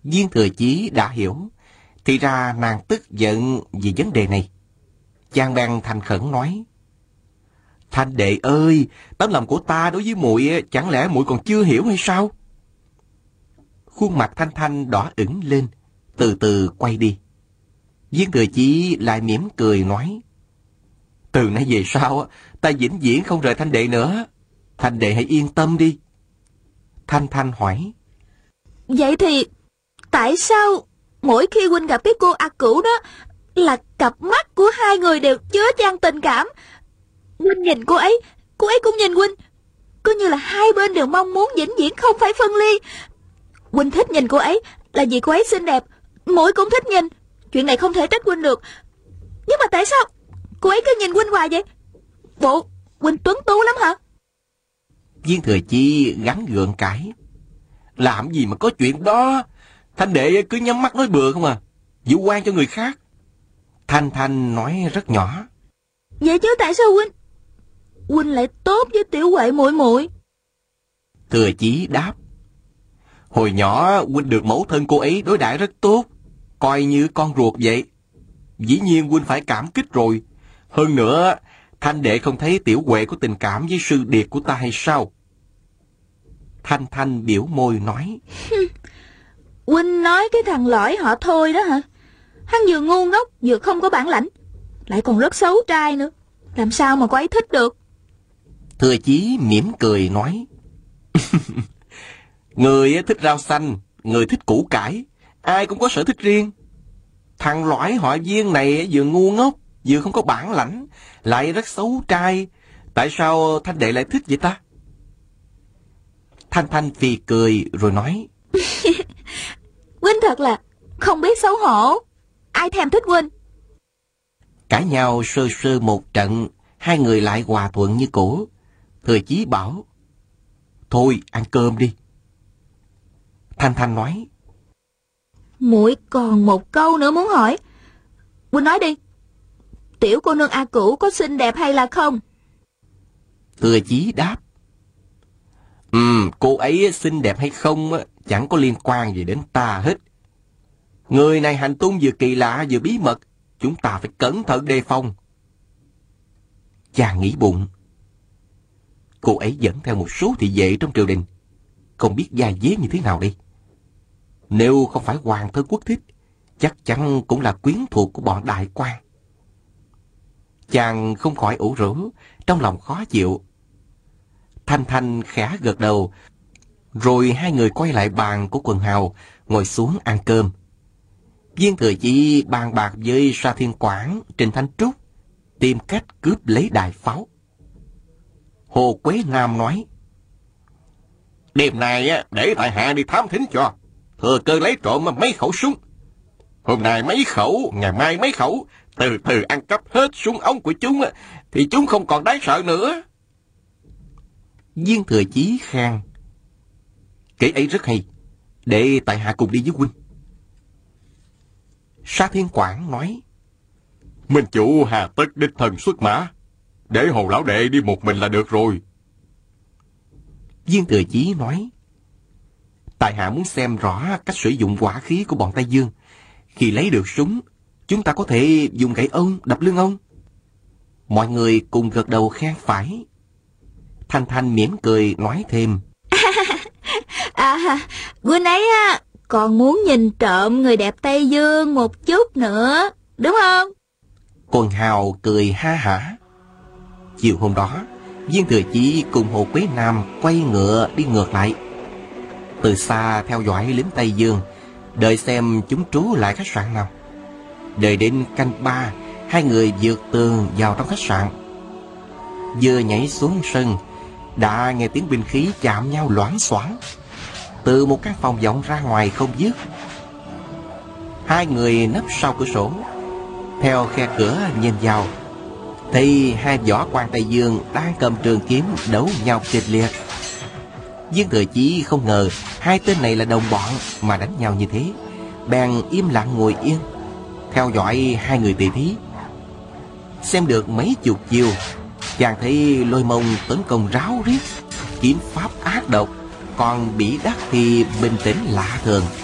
Viên Thừa Chí đã hiểu, thì ra nàng tức giận vì vấn đề này. Chàng bèn thành khẩn nói: Thanh đệ ơi, tấm lòng của ta đối với muội chẳng lẽ muội còn chưa hiểu hay sao? Khuôn mặt Thanh Thanh đỏ ửng lên, từ từ quay đi. Viên Thừa Chí lại mỉm cười nói: Từ nay về sau, ta vĩnh viễn không rời Thanh đệ nữa. Thanh đệ hãy yên tâm đi. Thanh Thanh hỏi: Vậy thì tại sao mỗi khi huynh gặp cái cô A Cửu đó là cặp mắt của hai người đều chứa chan tình cảm? Huynh nhìn cô ấy cũng nhìn huynh, cứ như là hai bên đều mong muốn vĩnh viễn không phải phân ly. Huynh thích nhìn cô ấy là vì cô ấy xinh đẹp, muội cũng thích nhìn. Chuyện này không thể trách huynh được. Nhưng mà tại sao cô ấy cứ nhìn huynh hoài vậy? Bộ huynh tuấn tú lắm hả? Viên Thừa Chí gắn gượng cãi: Làm gì mà có chuyện đó. Thanh đệ cứ nhắm mắt nói bừa không à, vụ quan cho người khác. Thanh Thanh nói rất nhỏ: Vậy chứ tại sao huynh lại tốt với Tiểu Huệ muội muội? Thừa Chí đáp: Hồi nhỏ huynh được mẫu thân cô ấy đối đãi rất tốt, coi như con ruột vậy. Dĩ nhiên huynh phải cảm kích rồi. Hơn nữa, Thanh đệ không thấy Tiểu Huệ có tình cảm với sư điệt của ta hay sao? Thanh Thanh biểu môi nói: Huynh nói cái thằng lõi họ Thôi đó hả? Hắn vừa ngu ngốc vừa không có bản lãnh, lại còn rất xấu trai nữa, làm sao mà cô ấy thích được? Thừa Chí mỉm cười nói: Người thích rau xanh, người thích củ cải, ai cũng có sở thích riêng. Thằng lõi họ Viên này vừa ngu ngốc, vừa không có bản lãnh, lại rất xấu trai. Tại sao Thanh đệ lại thích vậy ta? Thanh Thanh phì cười rồi nói: Huynh thật là không biết xấu hổ. Ai thèm thích huynh? Cãi nhau sơ sơ một trận, hai người lại hòa thuận như cũ. Thừa Chí bảo: Thôi ăn cơm đi. Thanh Thanh nói: Muội còn một câu nữa muốn hỏi. Huynh nói đi, tiểu cô nương A Cửu có xinh đẹp hay là không? Thừa Chí đáp: Cô ấy xinh đẹp hay không chẳng có liên quan gì đến ta hết. Người này hành tung vừa kỳ lạ vừa bí mật, chúng ta phải cẩn thận đề phòng. Chàng nghĩ bụng, cô ấy dẫn theo một số thị vệ trong triều đình, không biết gia dế như thế nào đây. Nếu không phải hoàng thân quốc thích, chắc chắn cũng là quyến thuộc của bọn đại quan. Chàng không khỏi ủ rũ, trong lòng khó chịu. Thanh Thanh khẽ gật đầu, rồi hai người quay lại bàn của quần hào, ngồi xuống ăn cơm. Viên Thừa Chí bàn bạc với Sa Thiên Quảng, Trình Thanh Trúc, tìm cách cướp lấy đại pháo. Hồ Quế Nam nói: Đêm nay để tại hạ đi thám thính cho, thừa cơ lấy trộm mấy khẩu súng. Hôm nay mấy khẩu, ngày mai mấy khẩu, từ từ ăn cắp hết súng ống của chúng thì chúng không còn đáng sợ nữa. Viên Thừa Chí khen: Kế ấy rất hay, để tại hạ cùng đi với huynh. Sa Thiên Quảng nói: Minh chủ hà tất đích thân xuất mã, để Hồ lão đệ đi một mình là được rồi. Viên Thừa Chí nói: Tại hạ muốn xem rõ cách sử dụng hỏa khí của bọn Tây Dương. Khi lấy được súng, chúng ta có thể dùng gậy ông đập lưng ông. Mọi người cùng gật đầu khen phải. Thanh Thanh mỉm cười nói thêm: Huynh ấy còn muốn nhìn trộm người đẹp Tây Dương một chút nữa, đúng không? Quần hào cười ha hả. Chiều hôm đó, Viên Thừa Chí cùng Hồ Quế Nam quay ngựa đi ngược lại. Từ xa theo dõi lính Tây Dương, đợi xem chúng trú lại khách sạn nào. Đợi đến canh 3, hai người vượt tường vào trong khách sạn. Vừa nhảy xuống sân, đã nghe tiếng binh khí chạm nhau loảng xoảng. Từ một căn phòng vọng ra ngoài không dứt. Hai người nấp sau cửa sổ, theo khe cửa nhìn vào, thì hai võ quan Tây Dương đang cầm trường kiếm đấu nhau kịch liệt. Viên Thừa Chí không ngờ hai tên này là đồng bọn mà đánh nhau như thế, bèn im lặng ngồi yên, theo dõi hai người tỷ thí. Xem được mấy chục chiêu, chàng thấy Lôi Mông tấn công ráo riết, kiếm pháp ác độc, còn Bỉ Đắc thì bình tĩnh lạ thường,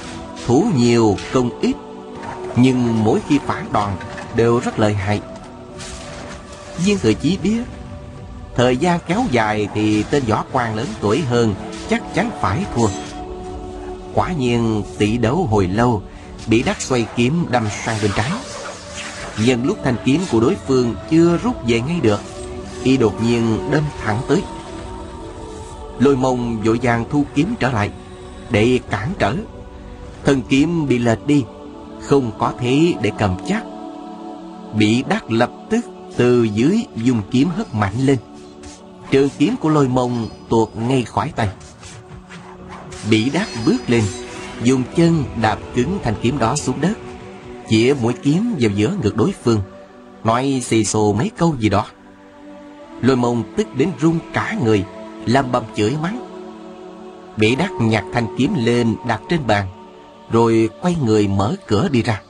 Thủ nhiều công ít, nhưng mỗi khi phản đòn đều rất lợi hại. Viên Thừa Chí biết thời gian kéo dài thì tên võ quan lớn tuổi hơn chắc chắn phải thua. Quả nhiên tỷ đấu hồi lâu, Bỉ Đắc xoay kiếm đâm sang bên trái. Nhân lúc thanh kiếm của đối phương chưa rút về ngay được, y đột nhiên đâm thẳng tới. Lôi Mông vội vàng thu kiếm trở lại để cản trở. Thân kiếm bị lệch đi, không có thế để cầm chắc. Bỉ Đắc lập tức từ dưới dùng kiếm hất mạnh lên. Trường kiếm của Lôi Mông tuột ngay khỏi tay. Bỉ Đắc bước lên, dùng chân đạp cứng thanh kiếm đó xuống đất, chĩa mũi kiếm vào giữa ngực đối phương, nói xì xồ mấy câu gì đó. Lôi Mông tức đến run cả người, lầm bầm chửi mắng. Bỉ Đắc nhặt thanh kiếm lên đặt trên bàn, rồi quay người mở cửa đi ra.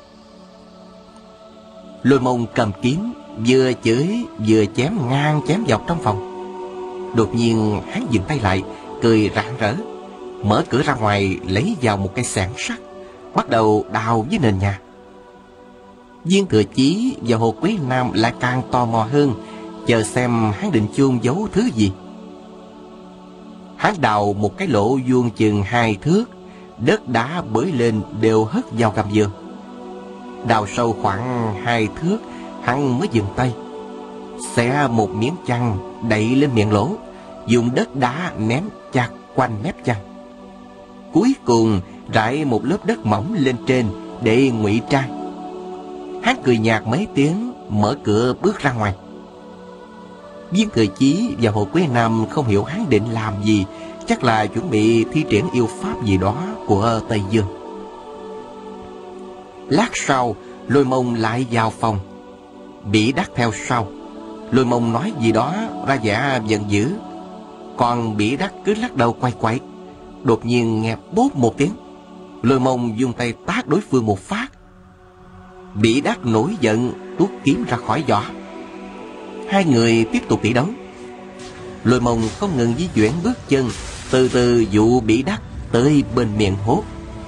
Lôi Mông cầm kiếm, vừa chửi vừa chém ngang chém dọc trong phòng. Đột nhiên hắn dừng tay lại, cười rạng rỡ, mở cửa ra ngoài lấy vào một cây xẻng sắt, bắt đầu đào với nền nhà. Viên Thừa Chí và Hồ Quế Nam lại càng tò mò hơn, chờ xem hắn định chôn giấu thứ gì. Hắn đào một cái lỗ vuông chừng 2 thước, đất đá bới lên đều hất vào gầm giường. Đào sâu khoảng 2 thước, hắn mới dừng tay, xẻ một miếng chăn đậy lên miệng lỗ, dùng đất đá ném chặt quanh mép chăn. Cuối cùng rải một lớp đất mỏng lên trên để ngụy trang. Hắn cười nhạt mấy tiếng, mở cửa bước ra ngoài. Viên Thừa Chí và Hồ Quế Nam không hiểu hắn định làm gì, chắc là chuẩn bị thi triển yêu pháp gì đó của Tây Dương. Lát sau, Lôi Mông lại vào phòng. Bỉ Đắc theo sau. Lôi Mông nói gì đó ra vẻ giận dữ, còn Bỉ Đắc cứ lắc đầu quay quậy. Đột nhiên nghe bốp một tiếng, Lôi Mông dùng tay tát đối phương một phát. Bỉ Đắc nổi giận tuốt kiếm ra khỏi vỏ. Hai người tiếp tục tỷ đấu. Lôi Mông không ngừng di chuyển bước chân, từ từ dụ Bỉ Đắc tới bên miệng hố.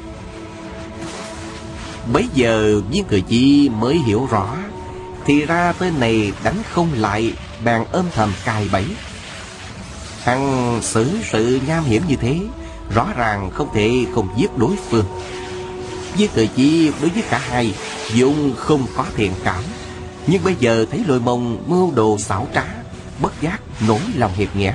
Bấy giờ Viên Thừa Chí mới hiểu rõ, thì ra tên này đánh không lại, bèn âm thầm cài bẫy. Hắn xử sự nham hiểm như thế, rõ ràng không thể không giết đối phương. Viên Thừa Chí đối với cả hai vốn không có thiện cảm, nhưng bây giờ thấy Lôi Mông mưu đồ xảo trá, bất giác nổi lòng hiệp nghĩa.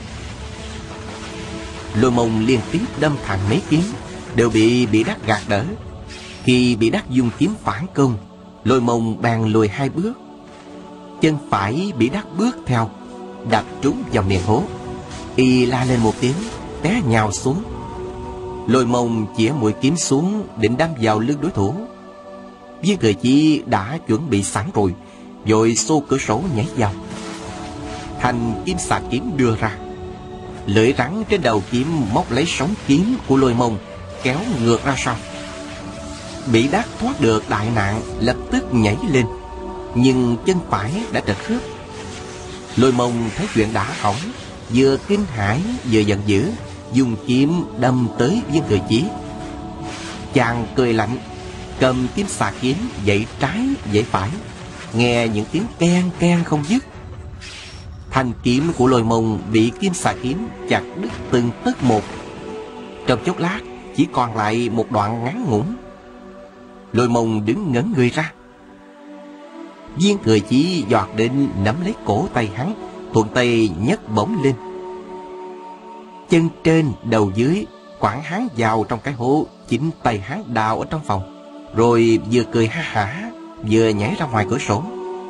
Lôi Mông liên tiếp đâm thẳng mấy kiếm, đều bị Bỉ Đắc gạt đỡ. Khi Bỉ Đắc dùng kiếm phản công, Lôi Mông bèn lùi 2 bước. Chân phải Bỉ Đắc bước theo, đập trúng vào miệng hố. Y la lên một tiếng, té nhào xuống. Lôi Mông chĩa mũi kiếm xuống định đâm vào lưng đối thủ. Viên Thừa Chí đã chuẩn bị sẵn rồi, vội xô cửa sổ nhảy vào. Thanh kim xà kiếm đưa ra, lưỡi rắn trên đầu kiếm móc lấy sống kiếm của Lôi Mông, kéo ngược ra sau. Bỉ Đắc thoát được đại nạn, lập tức nhảy lên, nhưng chân phải đã trật khớp. Lôi Mông thấy chuyện đã hỏng, vừa kinh hãi vừa giận dữ, dùng kiếm đâm tới Viên Thừa Chí. Chàng cười lạnh, cầm kiếm xà kiếm dậy trái dậy phải, nghe những tiếng keng keng không dứt. Thanh kiếm của Lôi Mông bị kim xà kiếm chặt đứt từng tấc một. Trong chốc lát chỉ còn lại một đoạn ngắn ngủn. Lôi Mông đứng ngẩn người ra. Viên Thừa Chí giọt đến nắm lấy cổ tay hắn, thuận tay nhấc bổng lên. Chân trên đầu dưới quẳng hắn vào trong cái hố chính tay hắn đào ở trong phòng, rồi vừa cười ha hả vừa nhảy ra ngoài cửa sổ.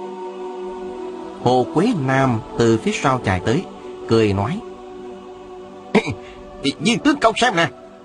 Hồ Quế Nam từ phía sau chạy tới, cười nói: Viên tướng công xem nè.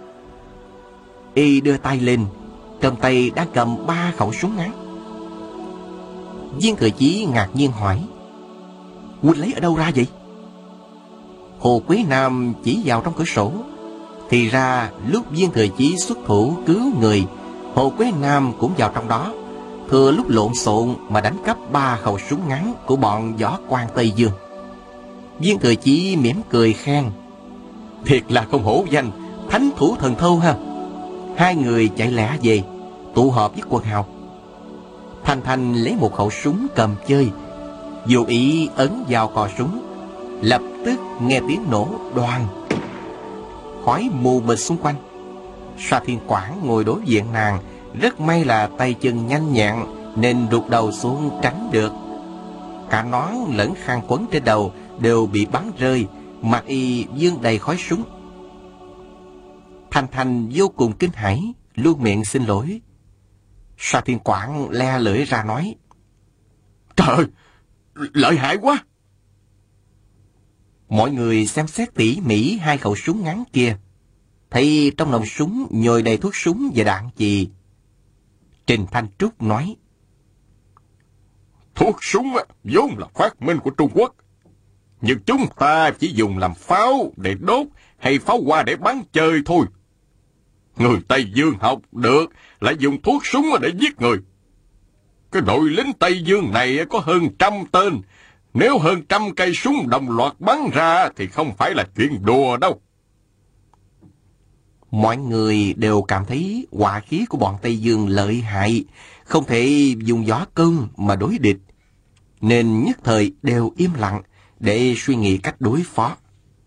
Y đưa tay lên, trong tay đang cầm 3 khẩu súng ngắn. Viên Thừa Chí ngạc nhiên hỏi: Huynh lấy ở đâu ra vậy? Hồ Quế Nam chỉ vào trong cửa sổ. Thì ra lúc Viên Thừa Chí xuất thủ cứu người, Hồ Quế Nam cũng vào trong đó, thừa lúc lộn xộn mà đánh cắp 3 khẩu súng ngắn của bọn võ quan Tây Dương. Viên Thừa Chí mỉm cười khen: Thiệt là không hổ danh thánh thủ thần thâu ha. Hai người chạy lẹ về, tụ họp với quân hào. Thanh Thanh lấy một khẩu súng cầm chơi, vô ý ấn vào cò súng, lập tức nghe tiếng nổ đoàng. Khói mù mịt xung quanh. Sa Thiên Quảng ngồi đối diện nàng, rất may là tay chân nhanh nhẹn nên rụt đầu xuống tránh được. Cả nón lẫn khăn quấn trên đầu đều bị bắn rơi, mặt y vương đầy khói súng. Thanh Thanh vô cùng kinh hãi, luôn miệng xin lỗi. Sa Thiên Quảng le lưỡi ra nói: "Trời ơi, lợi hại quá!" Mọi người xem xét tỉ mỉ hai khẩu súng ngắn kia, thấy trong nòng súng nhồi đầy thuốc súng và đạn chì. Trình Thanh Trúc nói: "Thuốc súng vốn là phát minh của Trung Quốc, nhưng chúng ta chỉ dùng làm pháo để đốt hay pháo hoa để bắn chơi thôi. Người Tây Dương học được lại dùng thuốc súng để giết người. Cái đội lính Tây Dương này có hơn 100 tên. Nếu hơn 100 cây súng đồng loạt bắn ra thì không phải là chuyện đùa đâu." Mọi người đều cảm thấy hỏa khí của bọn Tây Dương lợi hại, không thể dùng võ công mà đối địch, nên nhất thời đều im lặng để suy nghĩ cách đối phó.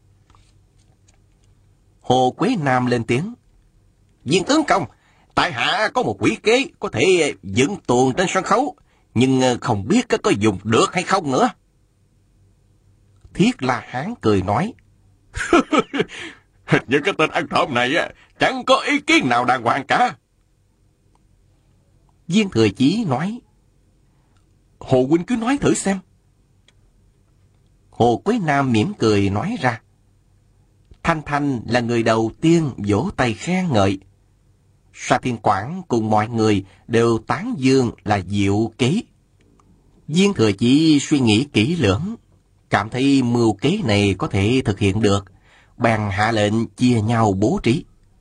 Hồ Quế Nam lên tiếng: "Viên tướng công, tại hạ có một quỷ kế có thể dựng tuồng trên sân khấu, nhưng không biết có dùng được hay không nữa." Thiết La Hán cười nói: "Những cái tên ăn trộm này chẳng có ý kiến nào đàng hoàng cả." Viên Thừa Chí nói: "Hồ huynh cứ nói thử xem." Hồ Quế Nam mỉm cười nói ra. Thanh Thanh là người đầu tiên vỗ tay khen ngợi. Sa Thiên Quảng cùng mọi người đều tán dương là diệu kế. Viên Thừa Chí suy nghĩ kỹ lưỡng, cảm thấy mưu kế này có thể thực hiện được, bèn hạ lệnh chia nhau bố trí.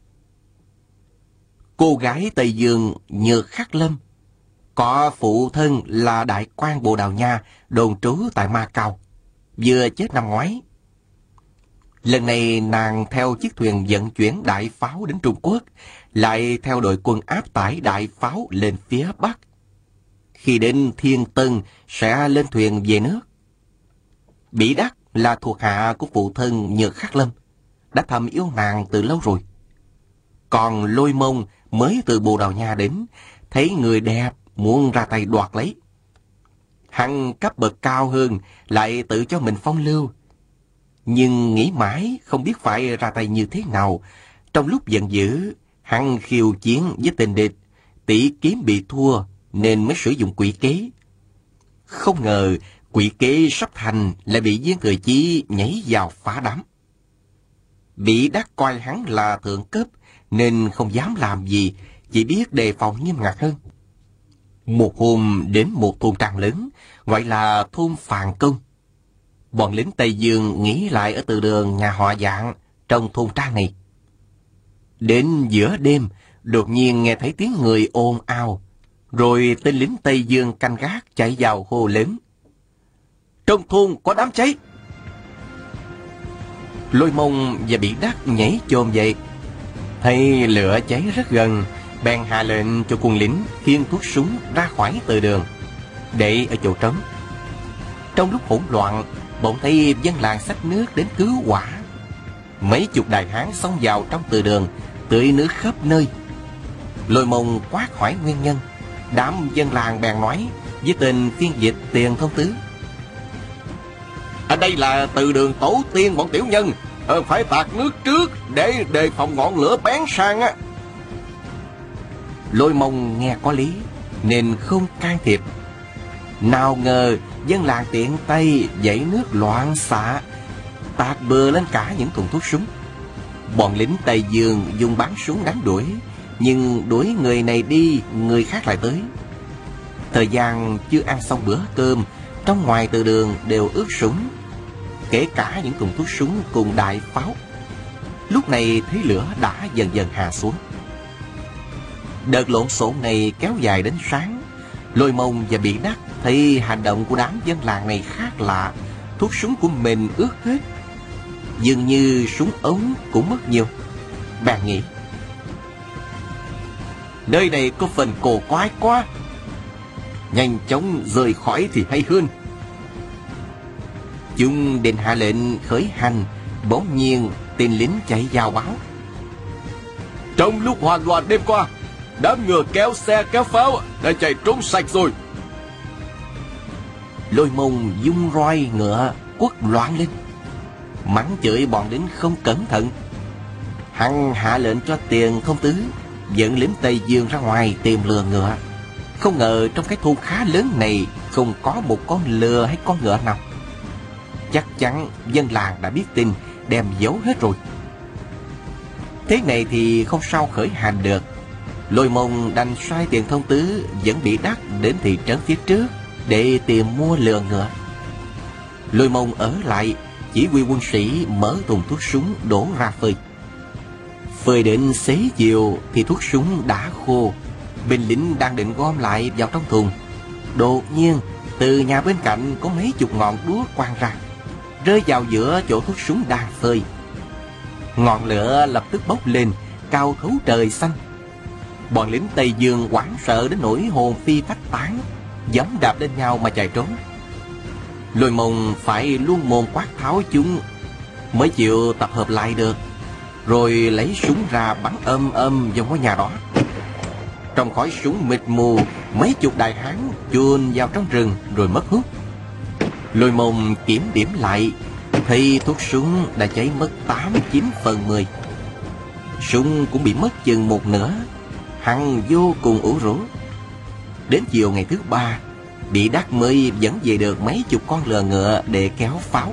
Cô gái Tây Dương Nhược Khắc Lâm có phụ thân là đại quan Bồ Đào Nha đồn trú tại Ma Cao, vừa chết năm ngoái. Lần này nàng theo chiếc thuyền vận chuyển đại pháo đến Trung Quốc, lại theo đội quân áp tải đại pháo lên phía Bắc. Khi đến Thiên Tân sẽ lên thuyền về nước. Bỉ Đắc là thuộc hạ của phụ thân Nhược Khắc Lâm, đã thầm yêu nàng từ lâu rồi. Còn Lôi Mông mới từ Bồ Đào Nha đến, thấy người đẹp muốn ra tay đoạt lấy. Hắn cấp bậc cao hơn, lại tự cho mình phong lưu. Nhưng nghĩ mãi không biết phải ra tay như thế nào. Trong lúc giận dữ, hắn khiêu chiến với tình địch, tỷ kiếm bị thua nên mới sử dụng quỷ kế. Không ngờ quỷ kế sắp thành lại bị Viên Thừa Chí nhảy vào phá đám. Bỉ Đắc coi hắn là thượng cấp nên không dám làm gì, chỉ biết đề phòng nghiêm ngặt hơn. Một hôm đến một thôn trang lớn, gọi là thôn Phàn Công. Bọn lính Tây Dương nghỉ lại ở từ đường nhà họ Dạng trong thôn trang này. Đến giữa đêm, đột nhiên nghe thấy tiếng người ồn ào, rồi tên lính Tây Dương canh gác chạy vào hô lớn: "Trong thôn có đám cháy!" Lôi Mông và Bỉ Đắc nhảy chồm dậy, thấy lửa cháy rất gần, bèn hạ lệnh cho quân lính khiêng thuốc súng ra khỏi từ đường, để ở chỗ trống. Trong lúc hỗn loạn, bỗng thấy dân làng xách nước đến cứu hỏa. Mấy chục đại hán xông vào trong từ đường, tưới nước khắp nơi. Lôi Mông quát hỏi nguyên nhân, đám dân làng bèn nói với tên phiên dịch Tiền Thông Tứ: "Ở đây là từ đường tổ tiên bọn tiểu nhân, phải tạt nước trước để đề phòng ngọn lửa bén sang á." Lôi Mông nghe có lý nên không can thiệp. Nào ngờ dân làng tiện tay dãy nước loạn xạ, tạt bừa lên cả những thùng thuốc súng. Bọn lính Tây Dương dùng bắn súng đánh đuổi, nhưng đuổi người này đi, người khác lại tới. Thời gian chưa ăn xong bữa cơm, trong ngoài từ đường đều ướt sũng, kể cả những thùng thuốc súng cùng đại pháo. Lúc này thấy lửa đã dần dần hạ xuống. Đợt lộn xộn này kéo dài đến sáng. Lôi Mông và Bỉ Đắc thấy hành động của đám dân làng này khác lạ, thuốc súng của mình ướt hết, dường như súng ống cũng mất nhiều. Bạn nghĩ Nơi này có phần cổ quái quá. Nhanh chóng rời khỏi thì hay hơn. Chúng định hạ lệnh khởi hành, bỗng nhiên tên lính chạy vào báo: Trong lúc hoảng loạn đêm qua, đám ngựa kéo xe kéo pháo đã chạy trốn sạch rồi. Lôi Mông dung roi ngựa quất loạn lên, mắng chửi bọn lính không cẩn thận. Hắn hạ lệnh cho Tiền Thông Tứ dẫn lính Tây Dương ra ngoài tìm lừa ngựa. Không ngờ trong cái thôn khá lớn này không có một con lừa hay con ngựa nào. Chắc chắn dân làng đã biết tin, đem giấu hết rồi. Thế này thì không sao khởi hành được. Lôi Mông đành sai Tiền Thông Tứ dẫn Bị Đắc đến thị trấn phía trước để tìm mua lừa ngựa. Lôi Mông ở lại chỉ huy quân sĩ mở thùng thuốc súng đổ ra phơi. Phơi đến xế chiều thì thuốc súng đã khô. Binh lính đang định gom lại vào trong thùng, đột nhiên từ nhà bên cạnh có mấy chục ngọn đuốc quang ra, rơi vào giữa chỗ thuốc súng đang phơi. Ngọn lửa lập tức bốc lên, cao thấu trời xanh. Bọn lính Tây Dương hoảng sợ đến nỗi hồn phi phách tán, giẫm đạp lên nhau mà chạy trốn. Lôi Mông phải luôn mồm quát tháo chúng mới chịu tập hợp lại được, rồi lấy súng ra bắn âm vào ngôi nhà đó. Trong khói súng mịt mù, mấy chục đại hán chôn vào trong rừng rồi mất hút. Lôi Mông kiểm điểm lại, thì thuốc súng đã cháy mất 8-9/10. Súng cũng bị mất chừng một nửa. Hắn vô cùng ủ rũ. Đến chiều ngày thứ 3, Bị Đắc mới dẫn về được mấy chục con lừa ngựa để kéo pháo.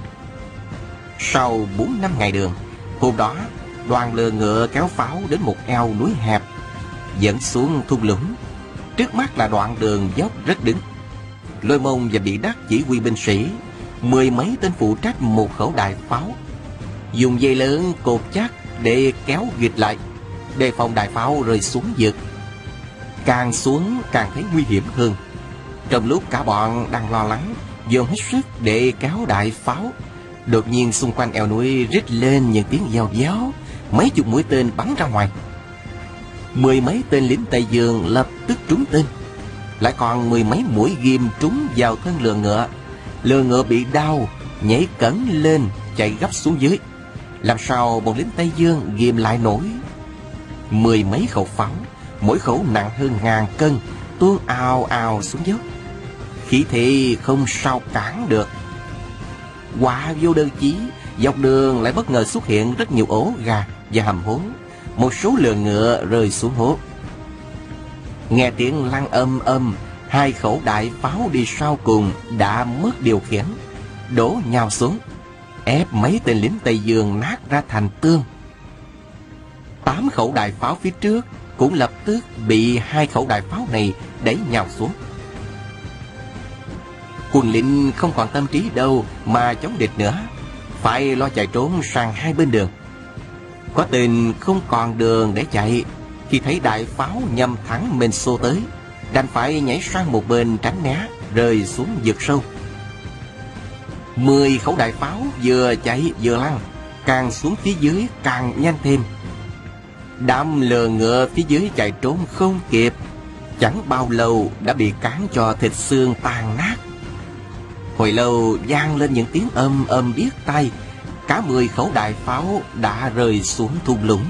Sau 4-5 ngày đường, hôm đó đoàn lừa ngựa kéo pháo đến một eo núi hẹp dẫn xuống thung lũng. Trước mắt là đoạn đường dốc rất đứng. Lôi Mông và Bị Đắc chỉ huy binh sĩ, 10 mấy tên phụ trách một khẩu đại pháo, dùng dây lớn cột chắc để kéo ghịch lại, đề phòng đại pháo rơi xuống vực. Càng xuống càng thấy nguy hiểm hơn. Trong lúc cả bọn đang lo lắng dồn hết sức để kéo đại pháo, đột nhiên xung quanh eo núi rít lên những tiếng reo réo, mấy chục mũi tên bắn ra ngoài. 10 mấy tên lính Tây Dương lập tức trúng tên, lại còn 10 mấy mũi ghim trúng vào thân lừa ngựa. Lừa ngựa bị đau, nhảy cẫng lên chạy gấp xuống dưới. Làm sao bọn lính Tây Dương ghim lại nổi? 10 mấy khẩu pháo, mỗi khẩu nặng hơn 1000 cân, tuôn ào ào xuống dốc. Khí thế không sao cản được. Quả vô đơn chí, dọc đường lại bất ngờ xuất hiện rất nhiều ổ gà và hầm hố. Một số lừa ngựa rơi xuống hố. Nghe tiếng lăn âm, 2 khẩu đại pháo đi sau cùng đã mất điều khiển, đổ nhào xuống, ép mấy tên lính Tây Dương nát ra thành tương. 8 khẩu đại pháo phía trước cũng lập tức bị 2 khẩu đại pháo này đẩy nhào xuống. Quân lính không còn tâm trí đâu mà chống địch nữa, phải lo chạy trốn sang hai bên đường. Có tên không còn đường để chạy, khi thấy đại pháo nhằm thẳng mình xô tới, đành phải nhảy sang một bên tránh né, rơi xuống vực sâu. 10 khẩu đại pháo vừa chạy vừa lăn, càng xuống phía dưới càng nhanh thêm. Đám lừa ngựa phía dưới chạy trốn không kịp, chẳng bao lâu đã bị cán cho thịt xương tan nát. Hồi lâu vang lên những tiếng âm điếc tai, cả 10 khẩu đại pháo đã rơi xuống thung lũng.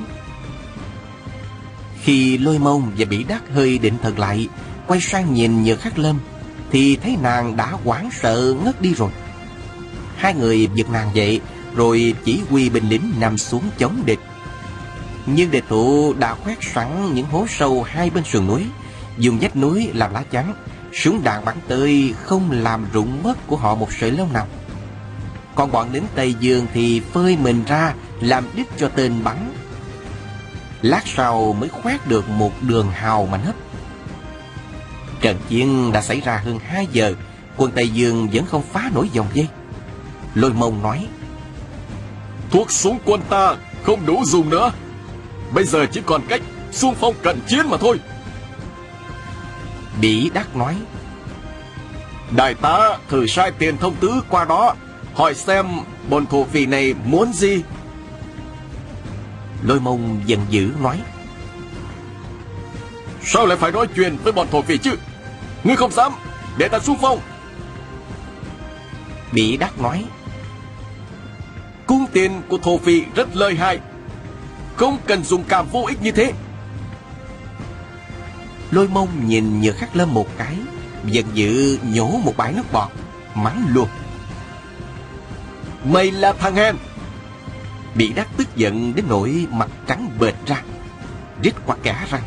Khi Lôi Mông và Bị Đắc hơi định thần lại, quay sang nhìn Nhược Hắc Lâm, thì thấy nàng đã hoảng sợ ngất đi rồi. Hai người giật nàng dậy, rồi chỉ huy binh lính nằm xuống chống địch. Nhưng địch thủ đã khoét sẵn những hố sâu hai bên sườn núi, dùng vách núi làm lá chắn. Súng đạn bắn tới không làm rụng mất của họ một sợi lông nào. Còn bọn lính Tây Dương thì phơi mình ra làm đích cho tên bắn. Lát sau mới khoét được một đường hào mà nấp. Trận chiến đã xảy ra hơn 2 giờ, quân Tây Dương vẫn không phá nổi vòng dây. Lôi Mông nói: Thuốc súng quân ta không đủ dùng nữa, bây giờ chỉ còn cách xung phong cận chiến mà thôi. Bị Đắc nói: Đại tá thử sai Tiền Thông Tứ qua đó, hỏi xem bọn thổ phỉ này muốn gì. Lôi Mông giận dữ nói: Sao lại phải nói chuyện với bọn thổ phỉ chứ? Ngươi không dám, để ta xung phong. Bỉ Đắc nói: Cung tiền của thổ phỉ rất lợi hại, không cần dùng cảm vô ích như thế. Lôi Mông nhìn Nhược Khắc Lâm một cái, giận dữ nhổ một bãi nước bọt, mắng luôn: Mày là thằng hèn! Bỉ Đắc tức giận đến nỗi mặt trắng bệch ra, rít qua cả răng: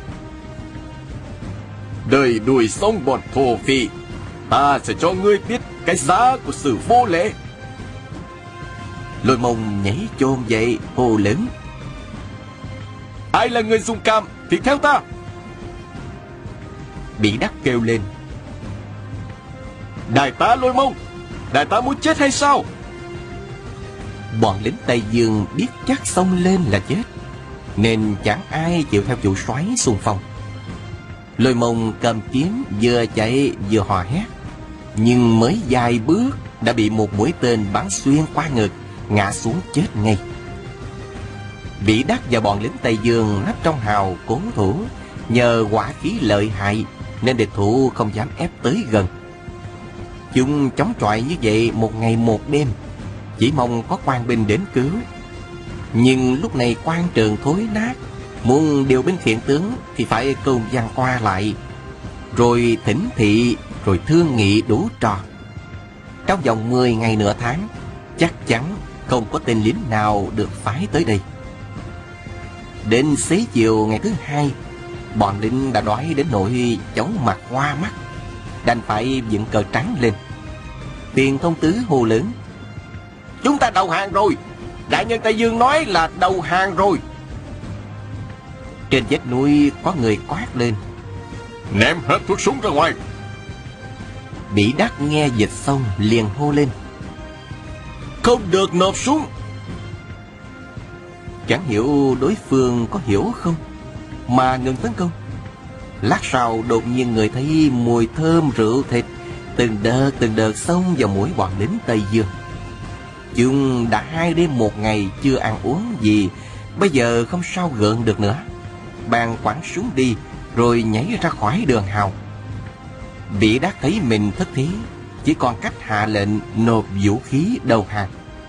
Đời đuổi xong bọn thổ phỉ, ta sẽ cho ngươi biết cái giá của sự vô lễ. Lôi Mông nhảy chồm dậy hô lớn: Ai là người dũng cảm thì theo ta. Bỉ Đắc kêu lên: Đại tá Lôi Mông, đại tá muốn chết hay sao? Bọn lính Tây Dương biết chắc xông lên là chết, nên chẳng ai chịu theo chủ soái xung phong. Lôi Mông cầm kiếm vừa chạy vừa hò hét, nhưng mới vài bước đã bị một mũi tên bắn xuyên qua ngực, ngã xuống chết ngay. Bỉ Đắc và bọn lính Tây Dương nấp trong hào cố thủ, nhờ hỏa khí lợi hại nên địch thủ không dám ép tới gần. Chúng chống chọi như vậy một ngày một đêm, chỉ mong có quan binh đến cứu. Nhưng lúc này quan trường thối nát, muốn điều binh khiển tướng thì phải công văn qua lại, rồi thỉnh thị, rồi thương nghị đủ trò. Trong vòng 10 ngày nửa tháng, chắc chắn không có tên lính nào được phái tới đây. Đến xế chiều ngày thứ hai, bọn lính đã đói đến nỗi chóng mặt hoa mắt, đành phải dựng cờ trắng lên. Tiền Thông Tứ hô lớn: Chúng ta đầu hàng rồi, đại nhân Tây Dương nói là đầu hàng rồi. Trên vách núi có người quát lên: Ném hết thuốc súng ra ngoài. Bỉ Đắc nghe dịch xong liền hô lên: Không được nộp súng. Chẳng hiểu đối phương có hiểu không mà ngừng tấn công. Lát sau đột nhiên người thấy mùi thơm rượu thịt từng đợt xông vào mũi bọn lính Tây Dương. Chúng đã 2 đêm 1 ngày chưa ăn uống gì, bây giờ không sao gượng được nữa, bèn quẳng súng đi rồi nhảy ra khỏi đường hào. Bỉ Đắc thấy mình thất thế, chỉ còn cách hạ lệnh nộp vũ khí đầu hàng.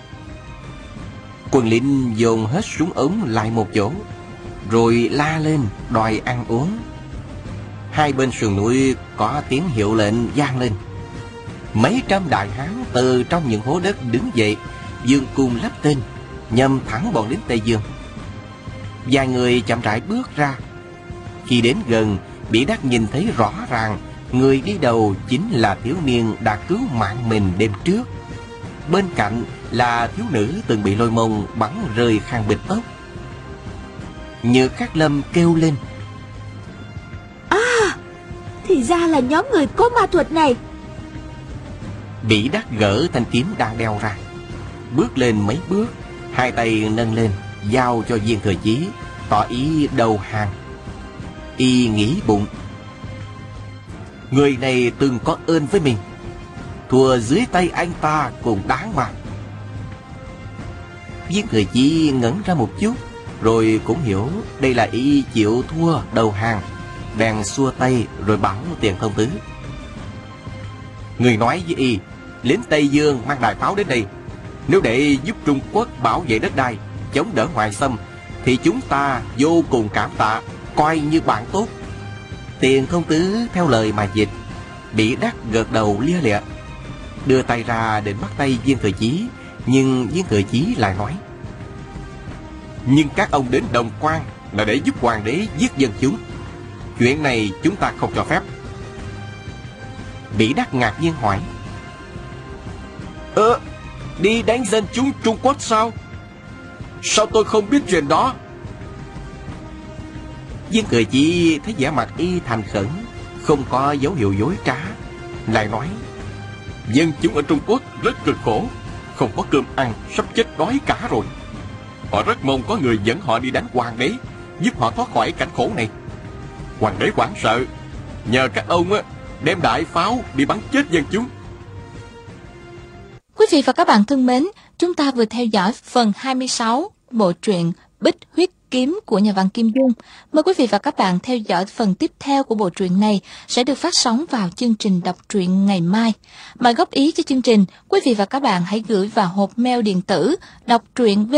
Quân lính dồn hết súng ống lại một chỗ, rồi la lên đòi ăn uống. Hai bên sườn núi có tiếng hiệu lệnh vang lên. Mấy trăm đại hán từ trong những hố đất đứng dậy, dương cung lắp tên, nhằm thẳng bọn lính Tây Dương. Vài người chậm rãi bước ra. Khi đến gần, Bỉ Đắc nhìn thấy rõ ràng người đi đầu chính là thiếu niên đã cứu mạng mình đêm trước. Bên cạnh là thiếu nữ từng bị Lôi Mông bắn rơi khang bịch tóc. Nhược Khắc Lâm kêu lên: Thì ra là nhóm người có ma thuật này. Bỉ Đắc gỡ thanh kiếm đang đeo ra, bước lên mấy bước, hai tay nâng lên giao cho Viên Thừa Chí, tỏ ý đầu hàng. Y nghĩ bụng: người này từng có ơn với mình, thua dưới tay anh ta cũng đáng mà. Viên Thừa Chí ngẩn ra một chút, rồi cũng hiểu đây là y chịu thua đầu hàng, bèn xua tay rồi bảo Tiền Thông Tứ: người nói với y, lính Tây Dương mang đại pháo đến đây, nếu để giúp Trung Quốc bảo vệ đất đai, chống đỡ ngoại xâm, thì chúng ta vô cùng cảm tạ, coi như bạn tốt. Tiền Thông Tứ theo lời mà dịch. Bỉ Đắc gật đầu lia lịa, đưa tay ra định bắt tay Viên Thừa Chí, nhưng Viên Thừa Chí lại nói: Nhưng các ông đến Đồng Quan là để giúp hoàng đế giết dân chúng, chuyện này chúng ta không cho phép. Bỉ Đắc ngạc nhiên hỏi: đi đánh dân chúng Trung Quốc sao? Sao tôi không biết chuyện đó? Viên Thừa Chí thấy vẻ mặt y thành khẩn, không có dấu hiệu dối trá, lại nói: Dân chúng ở Trung Quốc rất cực khổ, không có cơm ăn, sắp chết đói cả rồi. Họ rất mong có người dẫn họ đi đánh hoàng đế, giúp họ thoát khỏi cảnh khổ này. Hoàng đế hoảng sợ, nhờ các ông đem đại pháo đi bắn chết dân chúng. Quý vị và các bạn thân mến, chúng ta vừa theo dõi phần 26 bộ truyện Bích Huyết Kiếm của nhà văn Kim Dung. Mời quý vị và các bạn theo dõi phần tiếp theo của bộ truyện này sẽ được phát sóng vào chương trình đọc truyện ngày mai. Mọi góp ý cho chương trình, quý vị và các bạn hãy gửi vào hộp mail điện tử đọc truyện